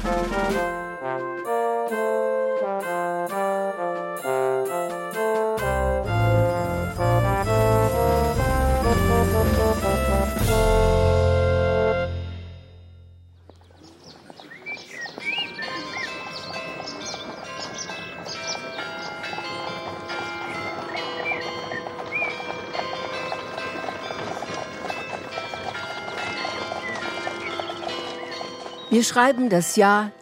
Wir schreiben das Jahr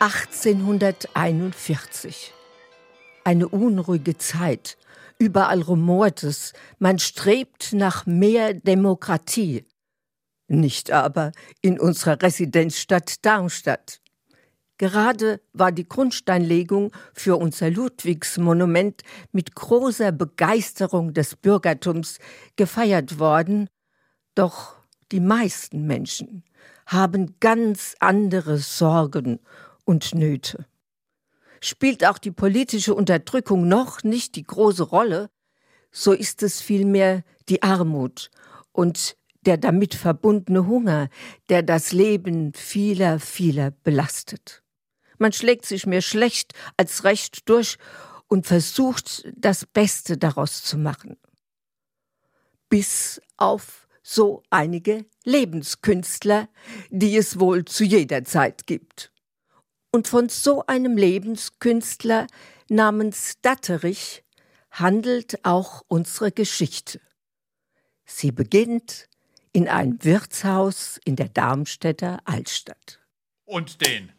1841. Eine unruhige Zeit. Überall rumort es. Man strebt nach mehr Demokratie. Nicht aber in unserer Residenzstadt Darmstadt. Gerade war die Grundsteinlegung für unser Ludwigsmonument mit großer Begeisterung des Bürgertums gefeiert worden. Doch die meisten Menschen haben ganz andere Sorgen und Nöte. Spielt auch die politische Unterdrückung noch nicht die große Rolle, so ist es vielmehr die Armut und der damit verbundene Hunger, der das Leben vieler, vieler belastet. Man schlägt sich mehr schlecht als recht durch und versucht, das Beste daraus zu machen. Bis auf so einige Lebenskünstler, die es wohl zu jeder Zeit gibt. Und von so einem Lebenskünstler namens Datterich handelt auch unsere Geschichte. Sie beginnt in einem Wirtshaus in der Darmstädter Altstadt. Und den.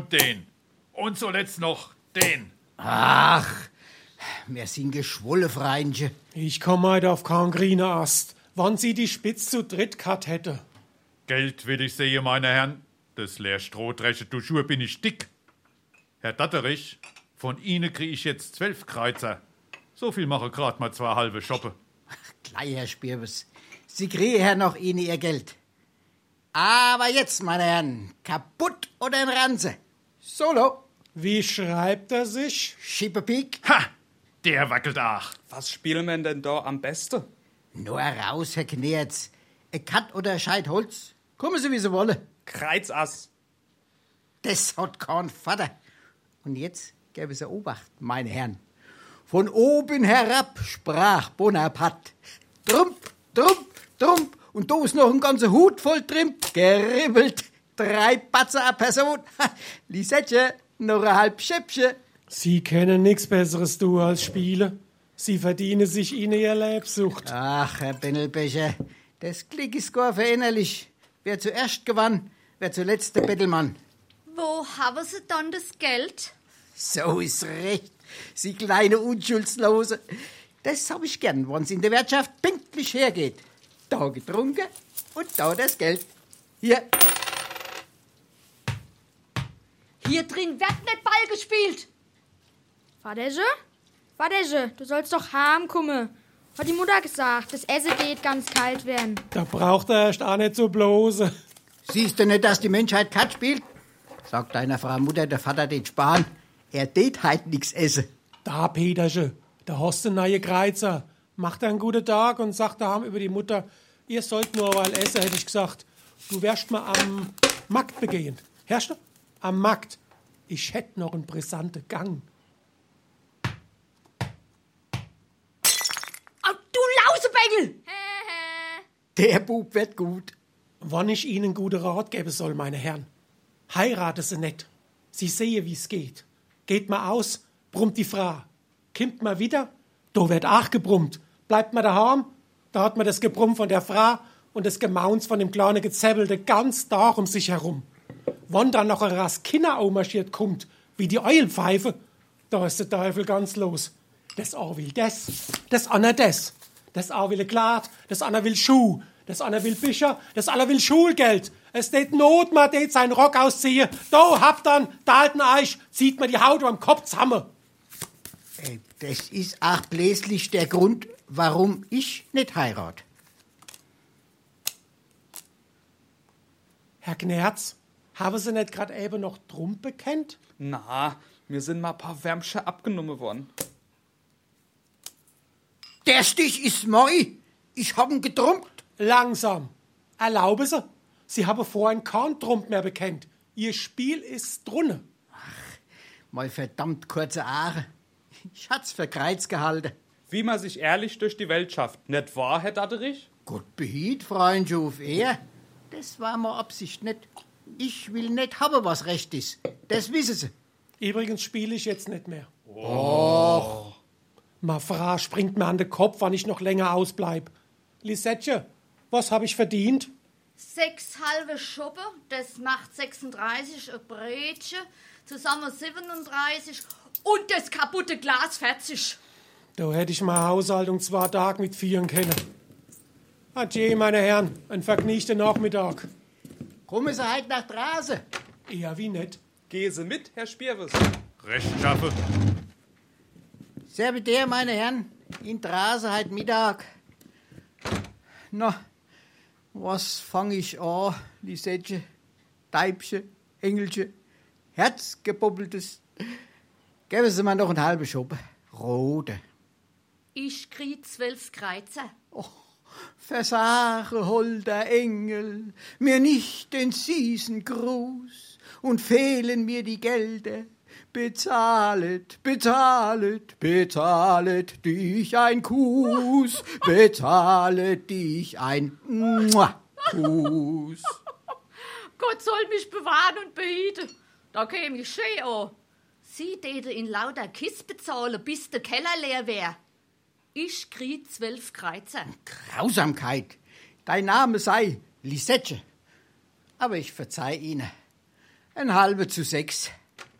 Und zuletzt noch den. Ach, wir sind geschwolle, Freundchen. Ich komm heute auf keinen grünen Ast. Wann sie die Spitz zu dritt gehabt hätte. Geld will ich sehen, meine Herren. Das leer Strohdresche du Schuhe bin ich dick. Herr Datterich, von Ihnen krieg ich jetzt 12 Kreuzer. So viel mache grad mal 2 halbe Schoppe. Ach, gleich, Herr Spirbes. Sie kriegen ja noch Ihnen Ihr Geld. Aber jetzt, meine Herren, kaputt oder in Ranze? Solo. Wie schreibt er sich? Schippepiek. Ha! Der wackelt auch. Was spielen wir denn da am besten? Nur raus, Herr Knerz. Ein Katt oder ein Scheit Holz. Kommen Sie, wie Sie wollen. Kreizass. Das hat kein Vater. Und jetzt gäbe es Obacht, meine Herren. Von oben herab sprach Bonaparte. Trump, trump, trump. Und da ist noch ein ganzer Hut voll Trimp. Geribbelt. 3 Batzer a Person. Lisettchen, noch ein halb Schäppchen. Sie kennen nichts Besseres du als Spiele. Sie verdienen sich ihnen ihr Lebsucht. Ach, Herr Bennelbecher, das Glück ist gar verinnerlich. Wer zuerst gewann, wer zuletzt der Bettelmann. Wo haben Sie dann das Geld? So ist recht, Sie kleine Unschuldslose. Das hab ich gern, wenn's in der Wirtschaft pünktlich hergeht. Da getrunken und da das Geld. Hier. Hier drin wird nicht Ball gespielt. Vaterje, du sollst doch heimkommen. Hat die Mutter gesagt, das Essen geht ganz kalt werden. Da braucht er erst auch nicht so bloße. Siehst du nicht, dass die Menschheit Kat spielt? Sagt deiner Frau Mutter, der Vater den sparen. Er tät halt nix essen. Da, Petersche, da hast du neue Kreuzer. Macht einen guten Tag und sagt daheim über die Mutter, ihr sollt nur weil essen, hätte ich gesagt. Du wärst mal am Markt begehen. Hörst du? Am Markt. Ich hätt noch einen brisanten Gang. Du Lausebengel! Der Bub wird gut. Wann ich Ihnen gute Rat geben soll, meine Herren. Heirate sie nicht. Sie sehe, wie's geht. Geht mal aus, brummt die Frau. Kimmt mal wieder, da wird auch gebrummt. Bleibt mal daheim, da hat man das Gebrumm von der Frau und das Gemauns von dem kleinen Gezäbbelte ganz Tag um sich herum. Wann dann noch ein Rast Kinder marschiert kommt, wie die Eulenpfeife, da ist der Teufel ganz los. Das eine will das andere das. Das eine will ein Glad, das andere will Schuh, das andere will Bücher, das andere will Schulgeld. Es tät Not, man tät seinen Rock ausziehen. Da habt dann, da alten Eich, zieht man die Haut am Kopf zusammen. Das ist auch bläslich der Grund, warum ich nicht heirat. Herr Knerz, haben Sie nicht gerade eben noch Trumpe kennt? Na, mir sind mal ein paar Wärmsche abgenommen worden. Der Stich ist moi. Ich hab ihn getrunken. Langsam. Erlaube Sie. Sie haben vorhin keinen Trump mehr bekennt. Ihr Spiel ist drunne. Mal verdammt kurze Aare. Ich hat's für Kreuz gehalten. Wie man sich ehrlich durch die Welt schafft. Nicht wahr, Herr Datterich? Gott behielt, Freund Schuf, er. Das war mal Absicht nicht. Ich will nicht haben, was recht ist. Das wissen Sie. Übrigens spiele ich jetzt nicht mehr. Och. Ma Fra springt mir an den Kopf, wann ich noch länger ausbleib. Lisette, was hab ich verdient? 6 halbe Schuppe, das macht 36, ein Brötchen, zusammen 37 und das kaputte Glas 40. Da hätte ich mal Haushaltung 2 Tage mit 4 können. Adieu, meine Herren, ein vergnügter Nachmittag. Kommen Sie heute nach draußen. Eher wie nicht. Gehen Sie mit, Herr Spierwes. Recht schaffe. Serviteur, meine Herren, in draußen heute Mittag. Na, was fang ich an, Lisette, Teibchen, Engelchen, Herzgebubbeltes. Geben Sie mir noch einen halben Schuppen. Rote. Ich krieg 12 Kreuzer. Versage, holder Engel, mir nicht den süßen Gruß und fehlen mir die Gelder. Bezahlet, bezahlet, bezahlet dich ein Kuss, bezahlet dich ein Kuss. Gott soll mich bewahren und behüten. Da käme ich schön an. Sie täte in lauter Kiss bezahlen, bis der Keller leer wär. Ich krieg 12 Kreuzer. Grausamkeit. Dein Name sei Lisette. Aber ich verzeih Ihnen. 5:6.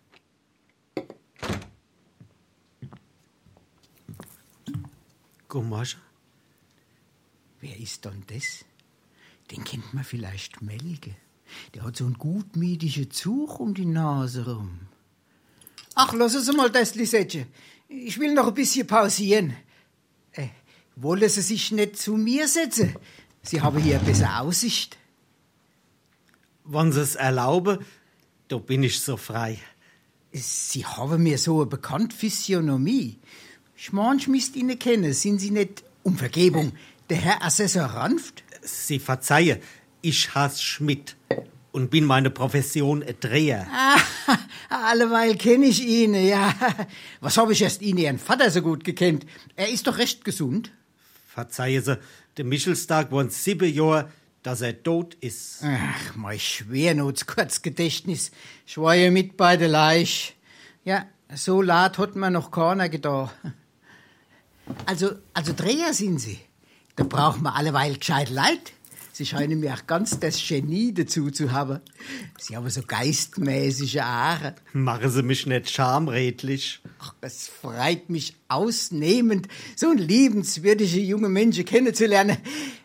Gummasche? Wer ist denn das? Den kennt man vielleicht Melke. Der hat so einen gutmütigen Zug um die Nase rum. Ach, lassen Sie mal das, Lisette. Ich will noch ein bisschen pausieren. Wollen Sie sich nicht zu mir setzen? Sie haben hier besser Aussicht. Wenn Sie es erlauben, da bin ich so frei. Sie haben mir so eine bekannte Physiognomie. Ich müsst Ihnen kennen. Sind Sie nicht, um Vergebung, der Herr Assessor Ranft? Sie verzeihe, ich heiß Schmidt und bin meine Profession ein Dreher. Alleweil kenne ich ihn, ja. Was habe ich erst ihn, Ihren Vater, so gut gekannt? Er ist doch recht gesund. Verzeihe Sie, der Michelstag wohnt 7 Jahre, dass er tot ist. Ach, mein Schwernots-Kurzgedächtnis. Ich war ja mit bei der Leich. Ja, so laut hat mir noch keiner gedacht. Also Dreher sind Sie. Da braucht man alleweil gescheit Leid. Sie scheinen mir auch ganz das Genie dazu zu haben. Sie haben so geistmäßige Haare. Machen Sie mich nicht schamredlich. Ach, es freut mich ausnehmend, so einen liebenswürdigen jungen Menschen kennenzulernen.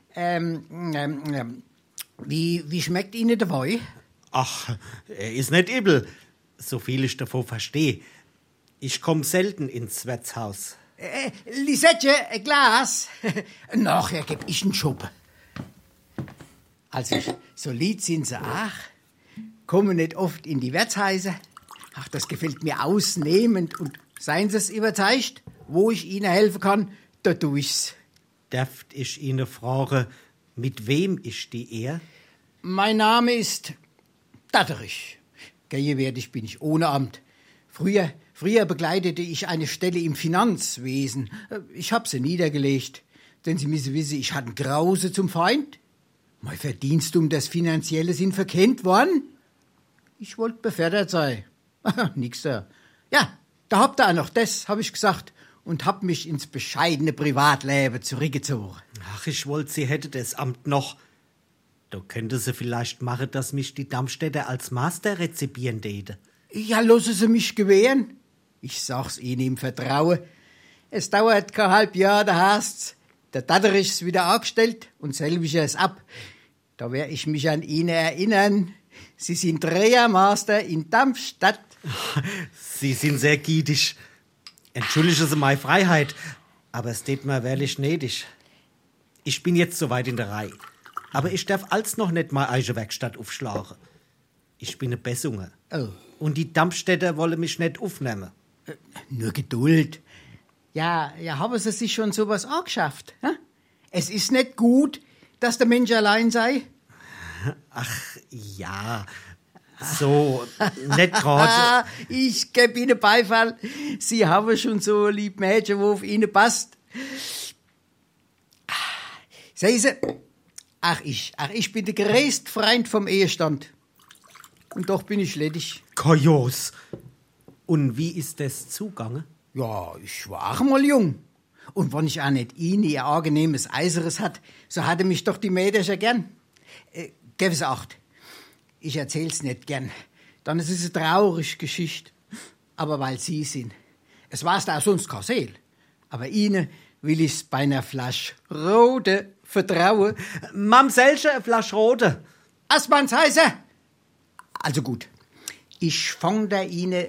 Wie schmeckt Ihnen der Wein? Ach, er ist nicht übel, so viel ich davon verstehe. Ich komm selten ins Wirtshaus. Lisette, ein Glas. Nachher geb ich einen Schuppen. Also, so lieb sind sie auch. Kommen nicht oft in die Wirtshäuser. Ach, das gefällt mir ausnehmend. Und seien Sie es überzeugt, wo ich Ihnen helfen kann, da tu ich's. Darf ich Ihnen fragen, mit wem ich die Ehr? Mein Name ist Datterich. Gegenwärtig bin ich ohne Amt. Früher begleitete ich eine Stelle im Finanzwesen. Ich hab sie niedergelegt. Denn Sie müssen wissen, ich hatte Grause zum Feind. Mein Verdienst um das Finanzielle sind verkennt worden. Ich wollte befördert sein. Nix da. Ja, da habt ihr auch noch das, hab ich gesagt. Und hab mich ins bescheidene Privatleben zurückgezogen. Ach, ich wollte, Sie hätte das Amt noch. Da könnte sie vielleicht machen, dass mich die Darmstädter als Master rezipieren täte. Ja, lassen Sie mich gewähren. Ich sag's Ihnen im Vertrauen. Es dauert kein halb Jahr, da heißt's, der Datterich ist wieder angestellt und selbiger ist ab. Da wär ich mich an Ihnen erinnern. Sie sind Drehermaster in Darmstadt. Sie sind sehr gietig. Entschuldigen Sie meine Freiheit, aber es tät mir wirklich nötig. Ich bin jetzt soweit in der Reihe. Aber ich darf als noch nicht mal eigene Werkstatt aufschlagen. Ich bin ein Bessunger. Oh. Und die Darmstädter wollen mich nicht aufnehmen. Nur Geduld. Ja, haben Sie sich schon sowas angeschafft? Hm? Es ist nicht gut, dass der Mensch allein sei. Ach, ja. So, nicht gerade. Ich gebe Ihnen Beifall. Sie haben schon so ein lieb Mädchen, wo auf Ihnen passt. Sehen Sie, ich bin der größte Freund vom Ehestand. Und doch bin ich ledig. Kajos. Und wie ist das zugange? Ja, ich war auch mal jung. Und wenn ich auch nicht Ihnen ihr angenehmes Eiseres hat, so hatte mich doch die Mädchen ja gern. Geben Sie Acht. Ich erzähl's nicht gern. Dann ist es eine traurige Geschichte. Aber weil Sie sind. Es war's da auch sonst kein Seel. Aber Ihnen will ich's bei einer Flasche Rote vertrauen. Mamsellchen, eine Flasche Rote. Assmanns heißer. Also gut. Ich fang da Ihnen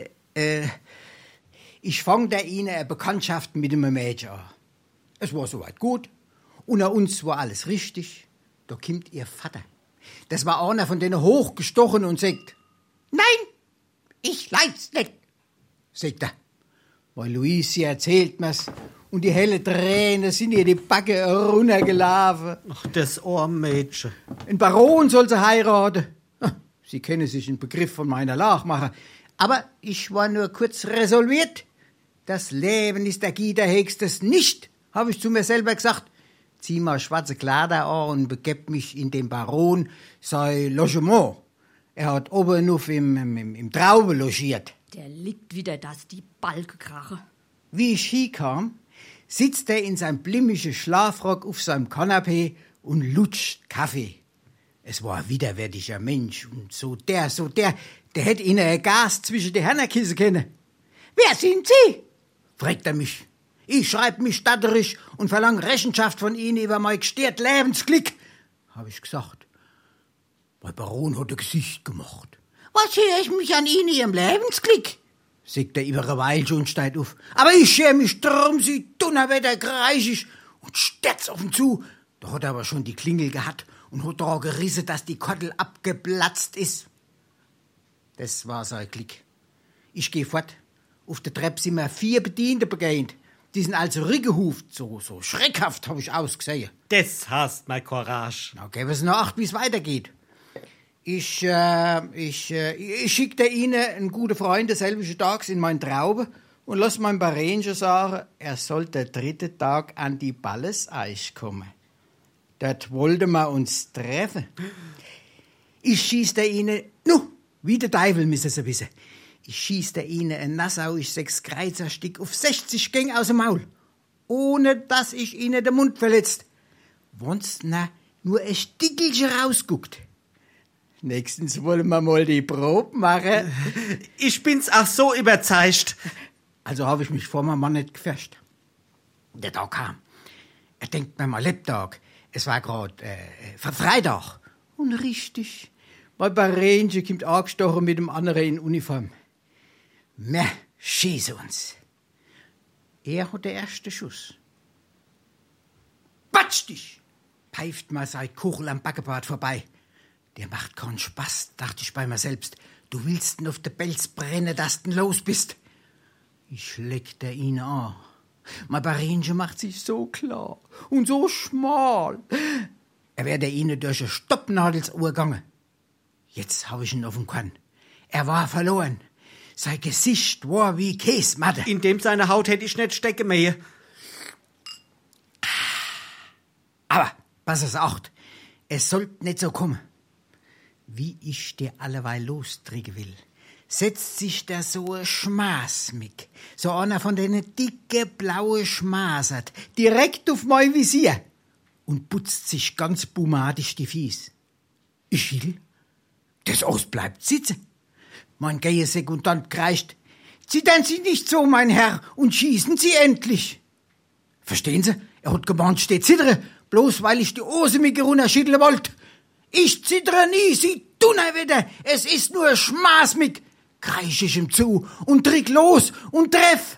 eine Bekanntschaft mit einem Mädchen an. Es war soweit gut. Unter uns war alles richtig. Da kommt Ihr Vater. Das war einer von denen hochgestochen und sagt, nein, ich leid's nicht, sagt er. Weil Luise erzählt mir's und die helle Tränen sind ihr die Backe runtergelaufen. Ach, das arme Mädchen. Ein Baron soll sie heiraten. Sie können sich einen Begriff von meiner Lage machen. Aber ich war nur kurz resolviert. Das Leben ist der Gitter höchstes nicht, habe ich zu mir selber gesagt. Zieh mal schwarze Kleider an und begeb mich in den Baron sein Logement. Er hat oben auf im Traube logiert. Der liegt wieder, dass die Balke krache. Wie ich hinkam, sitzt er in seinem blimmigen Schlafrock auf seinem Kanapee und lutscht Kaffee. Es war ein widerwärtiger Mensch und der hätte ihnen ein Gas zwischen die Hörner kissen können. Wer sind Sie? Fragt er mich. Ich schreib mich statterisch und verlang Rechenschaft von Ihnen über mein gestört Lebensglück, hab ich gesagt. Der Baron hat ein Gesicht gemacht. Was schäme ich mich an Ihnen, Ihrem Lebensglück? Sagt er über eine Weile und steigt auf. Aber ich schäme mich drum, Sie Donnerwetter kreischig und stürzt auf ihn zu. Da hat er aber schon die Klingel gehabt und hat daran gerissen, dass die Kottel abgeplatzt ist. Das war sein Glück. Ich geh fort. Auf der Treppe sind mir 4 Bediente begegnet. Die sind also rückgehuft, so schreckhaft hab ich ausgesehen. Das hast mein Courage. Na, geben Sie noch Acht, wie's weitergeht. Ich schickte Ihnen einen guten Freund desselben Tags in mein Traube und lass meinem Barenchen sagen, er soll der 3. Tag an die Balleseich kommen. Dort wollten wir uns treffen. Ich schießte Ihnen, wie der Teufel müssen Sie wissen. Ich schießte Ihnen ein nassauisch 6 Kreuzerstück auf 60 Gänge aus dem Maul, ohne dass ich Ihnen den Mund verletzt. Wenn's nur ein Stickelchen rausguckt. Nächstens wollen wir mal die Probe machen. Ich bin's auch so überzeugt. Also habe ich mich vor meinem Mann nicht gefärscht. Der Tag kam. Er denkt mir mal Lebtag. Es war grad Freitag. Und richtig, mein Barenchen kommt angestochen mit dem anderen in Uniform. Wir schießen uns. Er hat den ersten Schuss. Batsch dich! Pfeift mal sein Kuchel am Backebart vorbei. Der macht keinen Spaß, dachte ich bei mir selbst. Du willst ihn auf den Pelz brennen, dass du los bist. Ich leckte ihn an. Mein Barenchen macht sich so klar und so schmal. Er wäre ihnen durch ein Stoppnadel ins Ohr gegangen. Jetzt hab ich ihn auf dem Korn. Er war verloren. Sein Gesicht war wie Käsematte. In dem seine Haut hätte ich nicht stecken mehr. Aber, pass es acht, es sollte nicht so kommen. Wie ich dir alleweil lostriegen will, setzt sich da so ein Schmaß mit. So einer von denen dicke, blaue Schmasert, direkt auf mein Visier und putzt sich ganz bumadisch die Fies. Ich schiel, das Aus bleibt sitzen. Mein Gehesekundant kreischt, zittern Sie nicht so, mein Herr, und schießen Sie endlich. Verstehen Sie? Er hat gemeint, steht zittere, bloß weil ich die Hose mit runterschütteln wollt. Ich zittere nie, Sie Donnerwetter, es ist nur Schmaß mit, kreisch ich ihm zu und trick los und treff.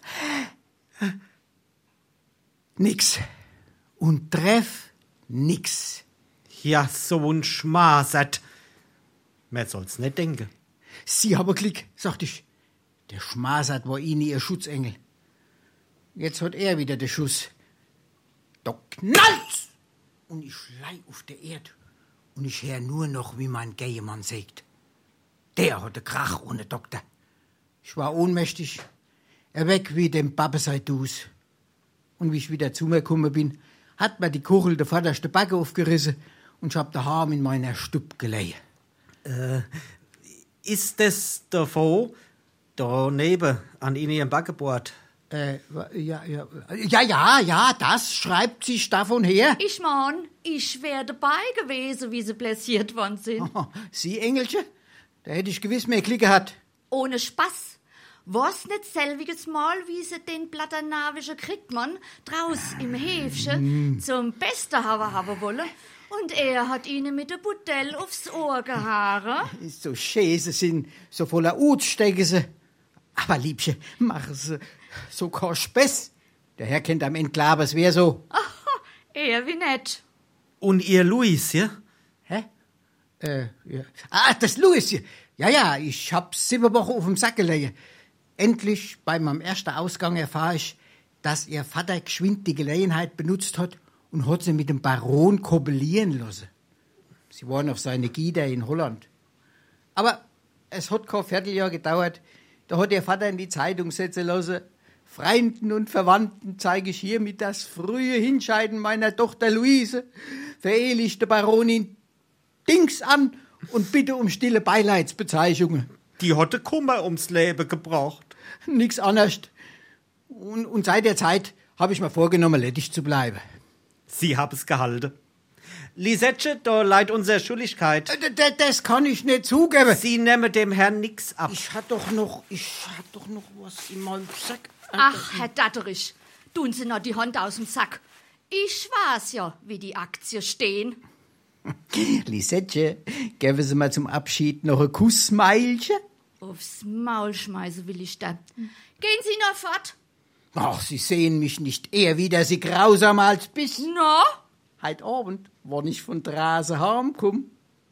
Nix. Und treff nix. Ja, so ein Schmasert. Man soll's nicht denken. Sie haben Glück, sagt ich. Der Schmasert war Ihnen Ihr Schutzengel. Jetzt hat er wieder den Schuss. Da knallt's! Und ich schlei auf der Erde. Und ich hör nur noch, wie mein Gehemann sagt. der hatte Krach ohne Doktor. Ich war ohnmächtig, weg wie dem Babbeseidus. Und wie ich wieder zu mir gekommen bin, hat mir die Kuchel der vorderste Backe aufgerissen und ich hab daheim in meiner Stube gelegen. Ist das davon, da neben, an Ihrem Backebord? Ja, das schreibt sich davon her. Ich mein, ich wär dabei gewesen, wie sie blessiert worden sind. Oh, Sie, Engelchen? Da hätte ich gewiss mehr Glück gehabt. Ohne Spaß. Was nicht selbiges Mal, wie sie den Platternavischen Kriegmann draus im Häfchen zum Besten haben wolle. Und er hat ihnen mit der Budell aufs Ohr gehauen. So schön sie sind, so voller Ut stecken sie. Aber Liebchen, machen sie so kein Spaß. Der Herr kennt am Ende klar, es wär so. Aha, er wie nett. Und ihr Luis, ja? Hä? Ja. Das Louis hier. Ja, ich hab's 7 Wochen auf dem Sack gelegen. Endlich, bei meinem ersten Ausgang erfahre ich, dass ihr Vater geschwind die Gelegenheit benutzt hat und hat sie mit dem Baron koppelieren lassen. Sie waren auf seine Gieder in Holland. Aber es hat kein Vierteljahr gedauert. Da hat ihr Vater in die Zeitung setzen lassen: Freunden und Verwandten zeige ich hiermit das frühe Hinscheiden meiner Tochter Luise, verehelichte Baronin Dings an und bitte um stille Beileidsbezeichnungen. Die hatte Kummer ums Leben gebracht. Nix anderes. Und seit der Zeit habe ich mir vorgenommen, ledig zu bleiben. Sie haben es gehalten. Lisette, da leid unsere Schuldigkeit. Das kann ich nicht zugeben. Sie nehmen dem Herrn nix ab. Ich hatte doch noch was in meinem Sack. Ach, Herr Datterich, tun Sie noch die Hand aus dem Sack. Ich weiß ja, wie die Aktien stehen. Lisette, geben Sie mal zum Abschied noch ein Kussmeilchen? Aufs Maul schmeißen will ich dann. Gehen Sie noch fort. Ach, Sie sehen mich nicht eher wieder, Sie grausamer als bis. No? Heut Abend, wann ich von Drase heimkomm.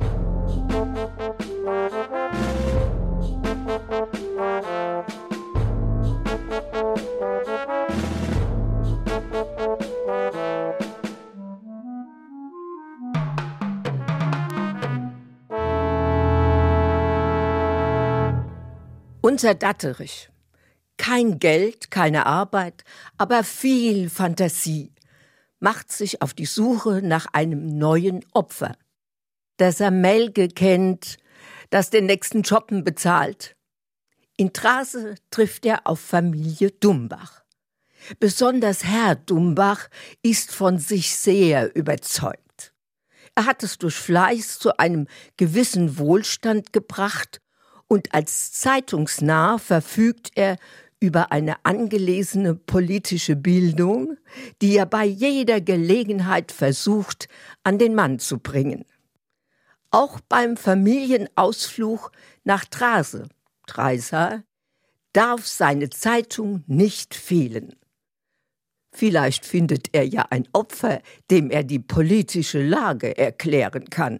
Unser Datterich. Kein Geld, keine Arbeit, aber viel Fantasie. Macht sich auf die Suche nach einem neuen Opfer. Das er Melke kennt, das den nächsten Schoppen bezahlt. In Trase trifft er auf Familie Dumbach. Besonders Herr Dumbach ist von sich sehr überzeugt. Er hat es durch Fleiß zu einem gewissen Wohlstand gebracht und als Zeitungsnarr verfügt er über eine angelesene politische Bildung, die er bei jeder Gelegenheit versucht, an den Mann zu bringen. Auch beim Familienausflug nach Trase, Treisa, darf seine Zeitung nicht fehlen. Vielleicht findet er ja ein Opfer, dem er die politische Lage erklären kann.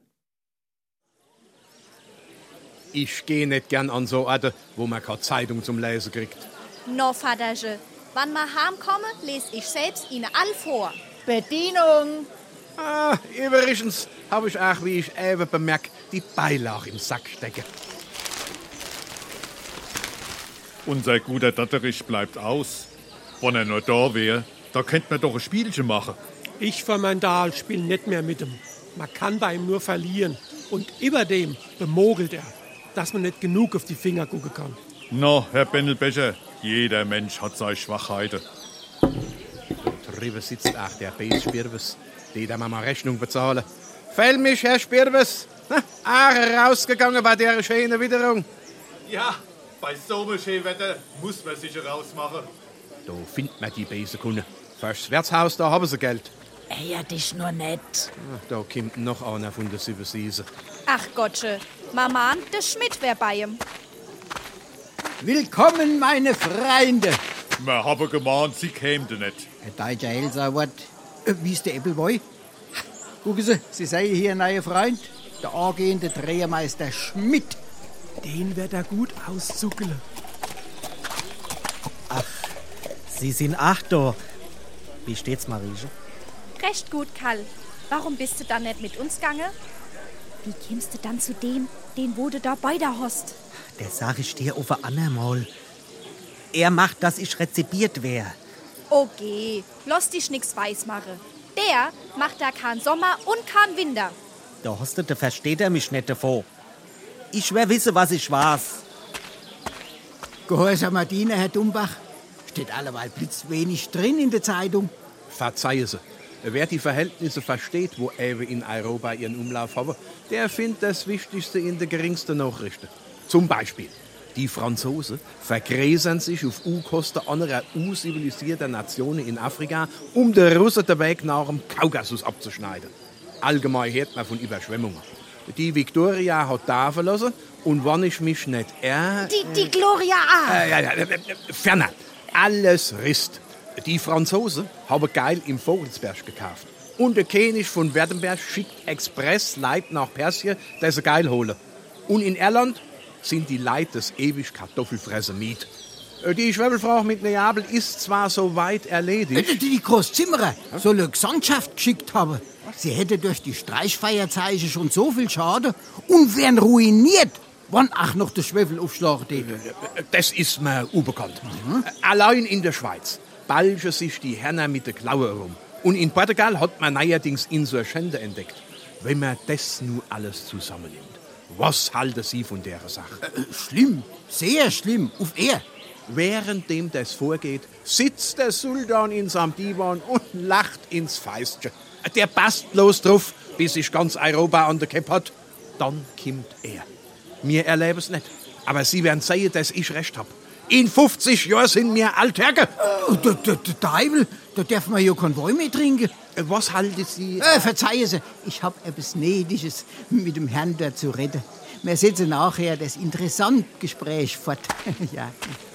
Ich gehe nicht gern an so Orte, wo man keine Zeitung zum Lesen kriegt. No, Vaterche, wann wir heimkommen, lese ich selbst Ihnen all vor. Bedienung! Übrigens habe ich auch, wie ich eben bemerkt, die Beilage im Sack stecken. Unser guter Datterich bleibt aus. Wenn er nur da wäre, da könnte man doch ein Spielchen machen. Ich für mein Dahl spiel nicht mehr mit ihm. Man kann bei ihm nur verlieren. Und überdem bemogelt er, dass man nicht genug auf die Finger gucken kann. No, Herr Bendelbecher, jeder Mensch hat seine Schwachheiten. Da drüben sitzt auch der Bes-Spirwes. Die da mal Rechnung bezahlen. Fäll mich, Herr Spirwes. Auch rausgegangen bei der schönen Witterung. Ja, bei so einem schönen Wetter muss man sich rausmachen. Da findet man die Besenkunde. Fürs Wirtshaus, da haben sie Geld. Ja, dich nur nicht. Da kommt noch einer von der Silversiese. Ach Gottsche, Mama, der Schmidt wär bei ihm. Willkommen, meine Freunde. Wir haben gemahnt, sie kämen nicht. Ein deutscher Hälserwort. Wie ist der Äppelboy? Gucken Sie, Sie sehen hier ein neuer Freund. Der angehende Drehermeister Schmidt. Den wird er gut auszuckeln. Ach, Sie sind da. Wie steht's, Marieche? Recht gut, Karl. Warum bist du dann nicht mit uns gegangen? Wie kämst du dann zu dem, den wo du da bei der hast? Der sag ich dir auf ein andermal. Er macht, dass ich rezipiert wär. Okay, lass dich nix weiß machen. Der macht da keinen Sommer und keinen Winter. Da hostete versteht er mich nicht davor. Ich wär wisse, was ich weiß. Gehorsamer Diener, Herr Dumbach. Steht alleweil blitzwenig drin in der Zeitung. Verzeihen Sie. Wer die Verhältnisse versteht, wo Ewe in Europa ihren Umlauf haben, der findet das Wichtigste in der geringsten Nachrichten. Zum Beispiel, die Franzosen vergräsern sich auf U-Kosten anderer U-zivilisierter Nationen in Afrika, um den Russen den Weg nach dem Kaukasus abzuschneiden. Allgemein hört man von Überschwemmungen. Die Victoria hat da verlassen und wenn ich mich nicht irre... Die Gloria A. Ferner, alles Rist. Die Franzosen haben Geil im Vogelsberg gekauft. Und der König von Werdenberg schickt Express Leute nach Persien, die sie Geil holen. Und in Irland sind die Leute des ewig Kartoffelfressen Miet. Die Schwebelfrau mit Neapel ist zwar so weit erledigt... Die Großzimmerer soll eine Gesandtschaft geschickt haben. Sie hätte durch die Streichfeierzeichen schon so viel Schaden und wären ruiniert, wann auch noch der Schwefel aufschlagen täte. Das ist mir unbekannt. Allein in der Schweiz balgen sich die Herren mit der Klaue herum. Und in Portugal hat man neuerdings Insurgente entdeckt. Wenn man das nur alles zusammennimmt, was halten Sie von der Sache? Schlimm, sehr schlimm, auf er. Währenddem das vorgeht, sitzt der Sultan in seinem Divan und lacht ins Feistchen. Der passt bloß drauf, bis sich ganz Europa an der Kepp hat. Dann kommt er. Wir erleben es nicht. Aber Sie werden sehen, dass ich recht hab. In 50 Jahren sind wir Altherge. Der Teufel, da darf man ja kein Wein mehr trinken. Was halten Sie? Verzeihen Sie, ich hab etwas Nötiges mit dem Herrn da zu reden. Wir setzen nachher das interessante Gespräch fort. Ja.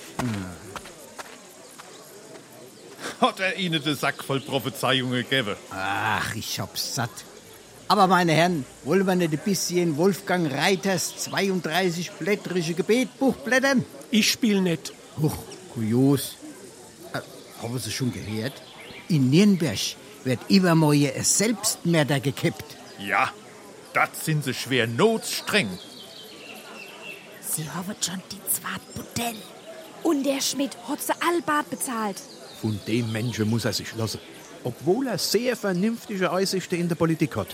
Hat er Ihnen den Sack voll Prophezeiungen gegeben? Ach, ich hab's satt. Aber, meine Herren, wollen wir nicht ein bisschen Wolfgang Reiters 32-blättrige Gebetbuch blättern? Ich spiel nicht. Huch, kurios. Haben Sie schon gehört? In Nürnberg wird übermorgen ein Selbstmörder gekippt. Ja, das sind sie schwer notstreng. Sie haben schon die zweite Bordell. Und der Schmidt hat sie allbart bezahlt. Von dem Menschen muss er sich lassen. Obwohl er sehr vernünftige Aussichten in der Politik hat.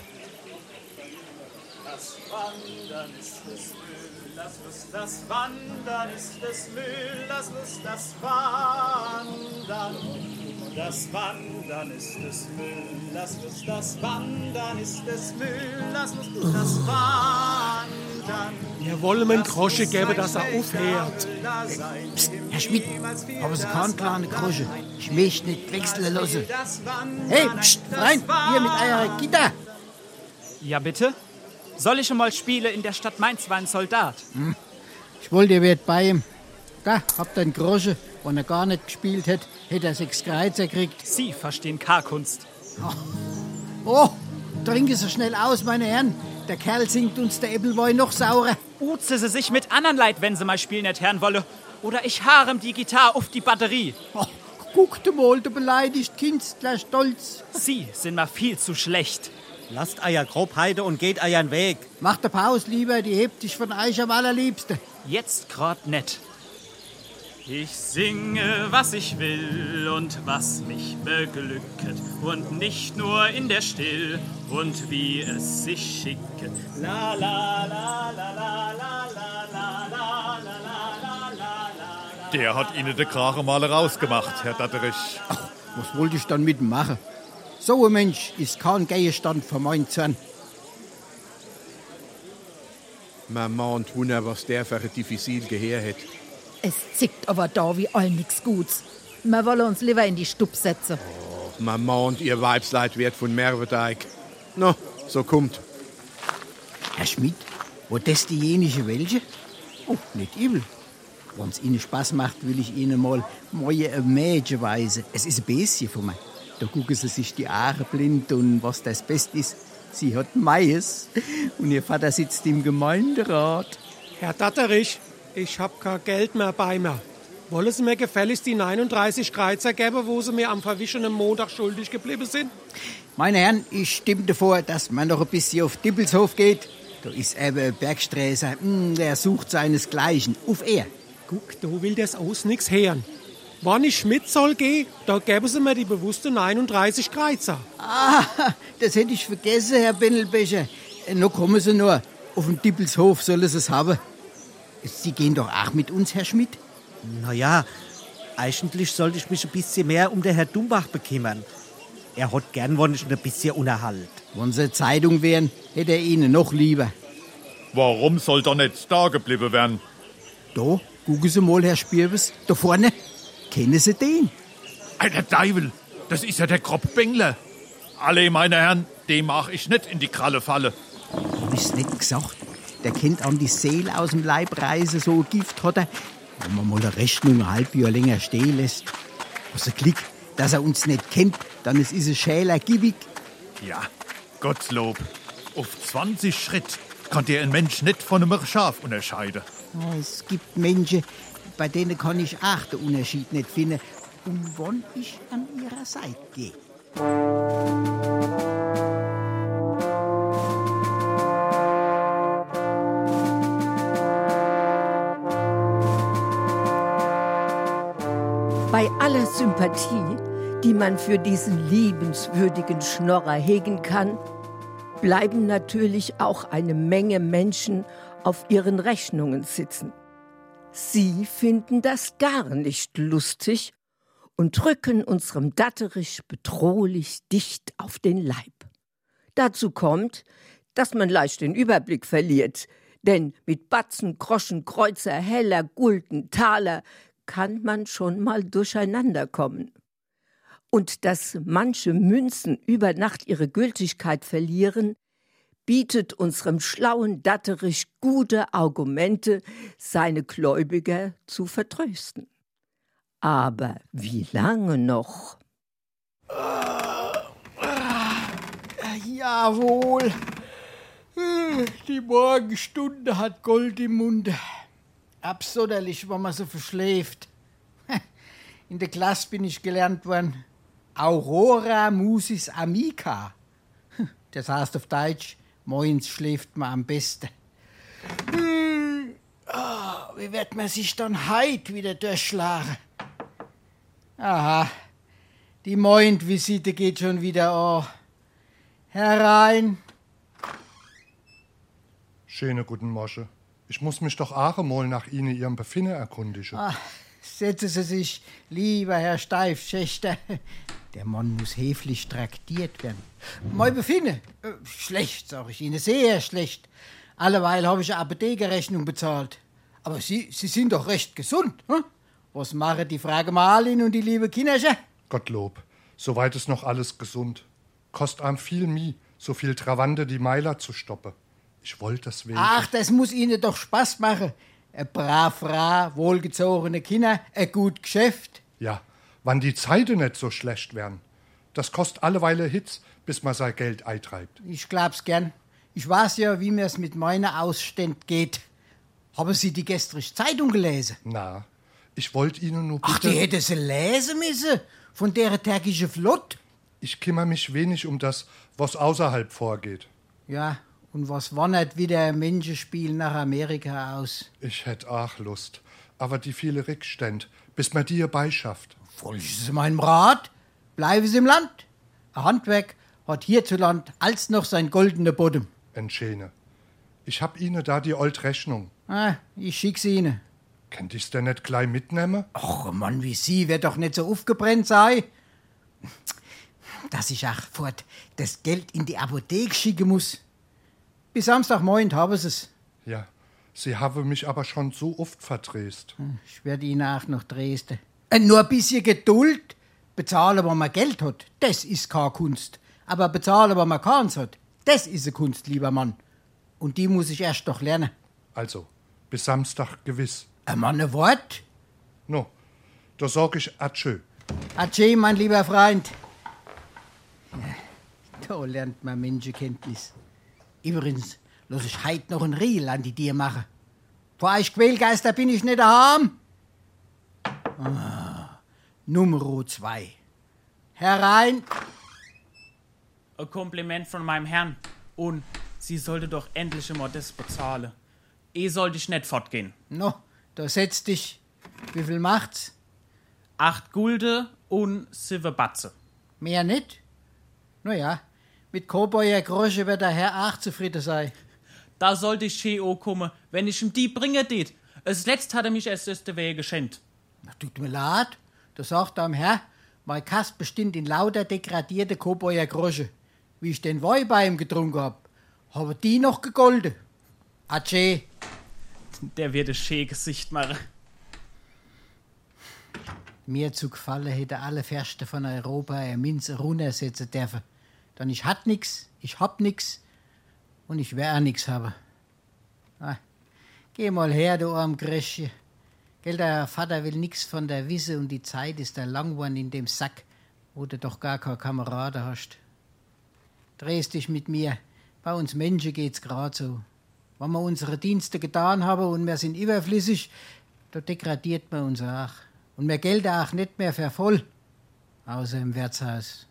Das Wandern ist des Müllers, das Wandern ist des Müllers, das Wandern. Das Wandern ist des Müllers, das Wandern ist des Müllers, das Wandern. Wir wollen ihm Grosche geben, dass er aufhört. Psst, Herr Schmidt, haben Sie keinen kleinen Grosche? Ich möchte nicht wechseln lassen. Hey, psst, rein, hier mit eurer Gitter. Ja, bitte? Soll ich einmal spielen? In der Stadt Mainz war ein Soldat. Ich wollte, ihr wärt bei ihm. Da, habt ihr einen Grosche. Wenn er gar nicht gespielt hätte, hätte er 6 Kreuzer gekriegt. Sie verstehen K-Kunst. Oh, trinke so schnell aus, meine Herren. Der Kerl singt uns der Äppelwein noch saurer. Uze sie sich mit anderen Leid, wenn sie mal spielen nicht hören wolle. Oder ich harem die Gitarre auf die Batterie. Oh, guckte mal, der beleidigt Künstler stolz. Sie sind mal viel zu schlecht. Lasst euer Grobheide und geht euren Weg. Macht der Pause lieber, die hebt dich von euch am allerliebsten. Jetzt grad nett. Ich singe, was ich will und was mich beglücket und nicht nur in der Still und wie es sich schicke. La la la la la la la la la la la. Der hat Ihnen den Krachen mal rausgemacht, Herr Datterich. Ach, was wollte ich dann mit ihm machen? So ein Mensch ist kein Gegenstand für meinen Zorn. Man mahnt wunder, was der für ein diffizil Gehör hat. Es zickt aber da wie all nix Guts. Wir wollen uns lieber in die Stub setzen. Oh, man mahnt, ihr Weibsleid wird von Merwedeig. No, so kommt. Herr Schmidt, wo das diejenige welche? Oh, nicht übel. Wenn es Ihnen Spaß macht, will ich Ihnen mal ein Mädchen weisen. Es ist ein bisschen von mir. Da gucken Sie sich die Haare blind und was das Beste ist. Sie hat Mais und Ihr Vater sitzt im Gemeinderat. Herr Datterich, ich hab kein Geld mehr bei mir. Wollen Sie mir gefälligst die 39 Kreuzer geben, wo Sie mir am verwischenen Montag schuldig geblieben sind? Meine Herren, ich stimme davor, dass man noch ein bisschen auf Dippelshof geht. Da ist eben ein Bergsträßer, der sucht seinesgleichen. Auf er. Guck, da will das aus nix hören. Wann ich mit soll gehen, da gäbe sie mir die bewusste 39 Kreuzer. Ah, das hätte ich vergessen, Herr Bennelbecher. Noch kommen Sie nur. Auf dem Dippelshof sollen Sie es haben. Sie gehen doch auch mit uns, Herr Schmidt? Na ja, eigentlich sollte ich mich ein bisschen mehr um den Herr Dumbach bekümmern. Er hat gern, wenn ich ein bisschen Unterhalt. Wenn Sie Zeitung wären, hätte er Ihnen noch lieber. Warum soll er nicht da geblieben werden? Da, gucken Sie mal, Herr Spierbes, da vorne. Kennen Sie den? Der Teufel, das ist ja der Kropp-Bengler. Alle, meine Herren, dem mach ich nicht in die Kralle falle. Hab ich's nicht gesagt? Der kennt an die Seele aus dem Leib reisen, so ein Gift hat er. Wenn man mal eine Rechnung ein halbes Jahr länger stehen lässt. Was ein Glück, dass er uns nicht kennt, dann ist es Schäler giebig. Ja, Gottlob. Auf 20 Schritt kann der ein Mensch nicht von einem Schaf unterscheiden. Oh, es gibt Menschen, bei denen kann ich auch den Unterschied nicht finden. Und wann ich an ihrer Seite gehe. Bei aller Sympathie, die man für diesen liebenswürdigen Schnorrer hegen kann, bleiben natürlich auch eine Menge Menschen auf ihren Rechnungen sitzen. Sie finden das gar nicht lustig und drücken unserem Datterich bedrohlich dicht auf den Leib. Dazu kommt, dass man leicht den Überblick verliert, denn mit Batzen, Groschen, Kreuzer, Heller, Gulden, Taler kann man schon mal durcheinander kommen. Und dass manche Münzen über Nacht ihre Gültigkeit verlieren, bietet unserem schlauen Datterich gute Argumente, seine Gläubiger zu vertrösten. Aber wie lange noch? Jawohl. Die Morgenstunde hat Gold im Munde. Absonderlich, wenn man so verschläft. In der Klasse bin ich gelernt worden. Aurora musis amica. Das heißt auf Deutsch, morgens schläft man am besten. Wie wird man sich dann heut wieder durchschlagen? Aha, die Moindvisite geht schon wieder an. Herein. Schöne guten Morgen. Ich muss mich doch auch mal nach Ihnen Ihrem Befinden erkundigen. Setzen Sie sich, lieber Herr Steifschächter. Der Mann muss höflich traktiert werden. Mein Befinden? Schlecht, sag ich Ihnen, sehr schlecht. Alleweil habe ich eine Apothekerrechnung bezahlt. Aber Sie sind doch recht gesund. Hm? Was machen die Frage Marlin und die liebe Kinderchen? Gottlob, soweit ist noch alles gesund. Kost einem viel Mie, so viel Travante die Meiler zu stoppen. Ich wollte das wegen. Ach, das muss Ihnen doch Spaß machen. Eine brav Frau, wohlgezogene Kinder, ein gut Geschäft. Ja, wann die Zeiten nicht so schlecht werden. Das kostet alleweile Hitz, bis man sein Geld eintreibt. Ich glaub's gern. Ich weiß ja, wie mir's mit meiner Ausständ geht. Haben Sie die gestrige Zeitung gelesen? Na, ich wollte Ihnen nur bitte... Ach, die hätte sie lesen müssen, von der türkischen Flott. Ich kümmere mich wenig um das, was außerhalb vorgeht. Ja, und was wandert wieder ein Menschenspiel nach Amerika aus? Ich hätt auch Lust, aber die viele Rückstände, bis man die herbeischafft. Folgen Sie meinem Rat, bleiben Sie im Land. Ein Handwerk hat hierzuland als noch sein goldener Boden. Entschene. Ich hab Ihnen da die old Rechnung. Ich schick sie Ihnen. Könnt ich's denn nicht gleich mitnehmen? Ach, ein Mann wie Sie wird doch nicht so aufgebrennt sein. Dass ich auch fort das Geld in die Apotheke schicken muss. Bis Samstagmorgen haben Sie es. Ja, Sie haben mich aber schon so oft verdreht. Ich werde Ihnen auch noch Dresden. Nur ein bisschen Geduld. Bezahlen, wenn man Geld hat, das ist keine Kunst. Aber bezahlen, wenn man keins hat, das ist eine Kunst, lieber Mann. Und die muss ich erst noch lernen. Also, bis Samstag gewiss. Ein Mann, ein Wort? No, da sag ich Adieu. Adieu, mein lieber Freund. Da lernt man Menschenkenntnis. Übrigens, lass ich heut noch ein Riel an die Tier machen. Vor euch Quälgeister bin ich nicht daheim. Nummer 2. Herein. Ein Kompliment von meinem Herrn. Und Sie sollte doch endlich immer das bezahlen. Sollte ich nicht fortgehen. No, da setz dich. Wie viel macht's? 8 Gulden und 7 Batze. Mehr nicht? Ja, mit Cowboyer Grosche wird der Herr auch zufrieden sein. Da sollte ich schön kommen, wenn ich ihm die bringen tät. Das letzte hat er mich erst aus der Wehe geschenkt. Tut mir leid, da sagt am Herr, mein Kast bestimmt in lauter degradierte Cowboyer Grosche. Wie ich den Wein bei ihm getrunken habe die noch gegolden. Adieu. Der wird ein schön Gesicht machen. Mir zu gefallen hätte alle Fürsten von Europa eine Minze runtersetzen dürfen. Dann ich hat nix, ich hab nix und ich wär auch nix haben. Geh mal her, du arm Gräschchen. Gell, der Vater will nix von der Wisse und die Zeit ist da lang worden in dem Sack, wo du doch gar keine Kameraden hast. Drehst dich mit mir. Bei uns Menschen geht's grad so. Wenn wir unsere Dienste getan haben und wir sind überflüssig, da degradiert man uns auch. Und wir gelten auch nicht mehr für voll, außer im Wirtshaus.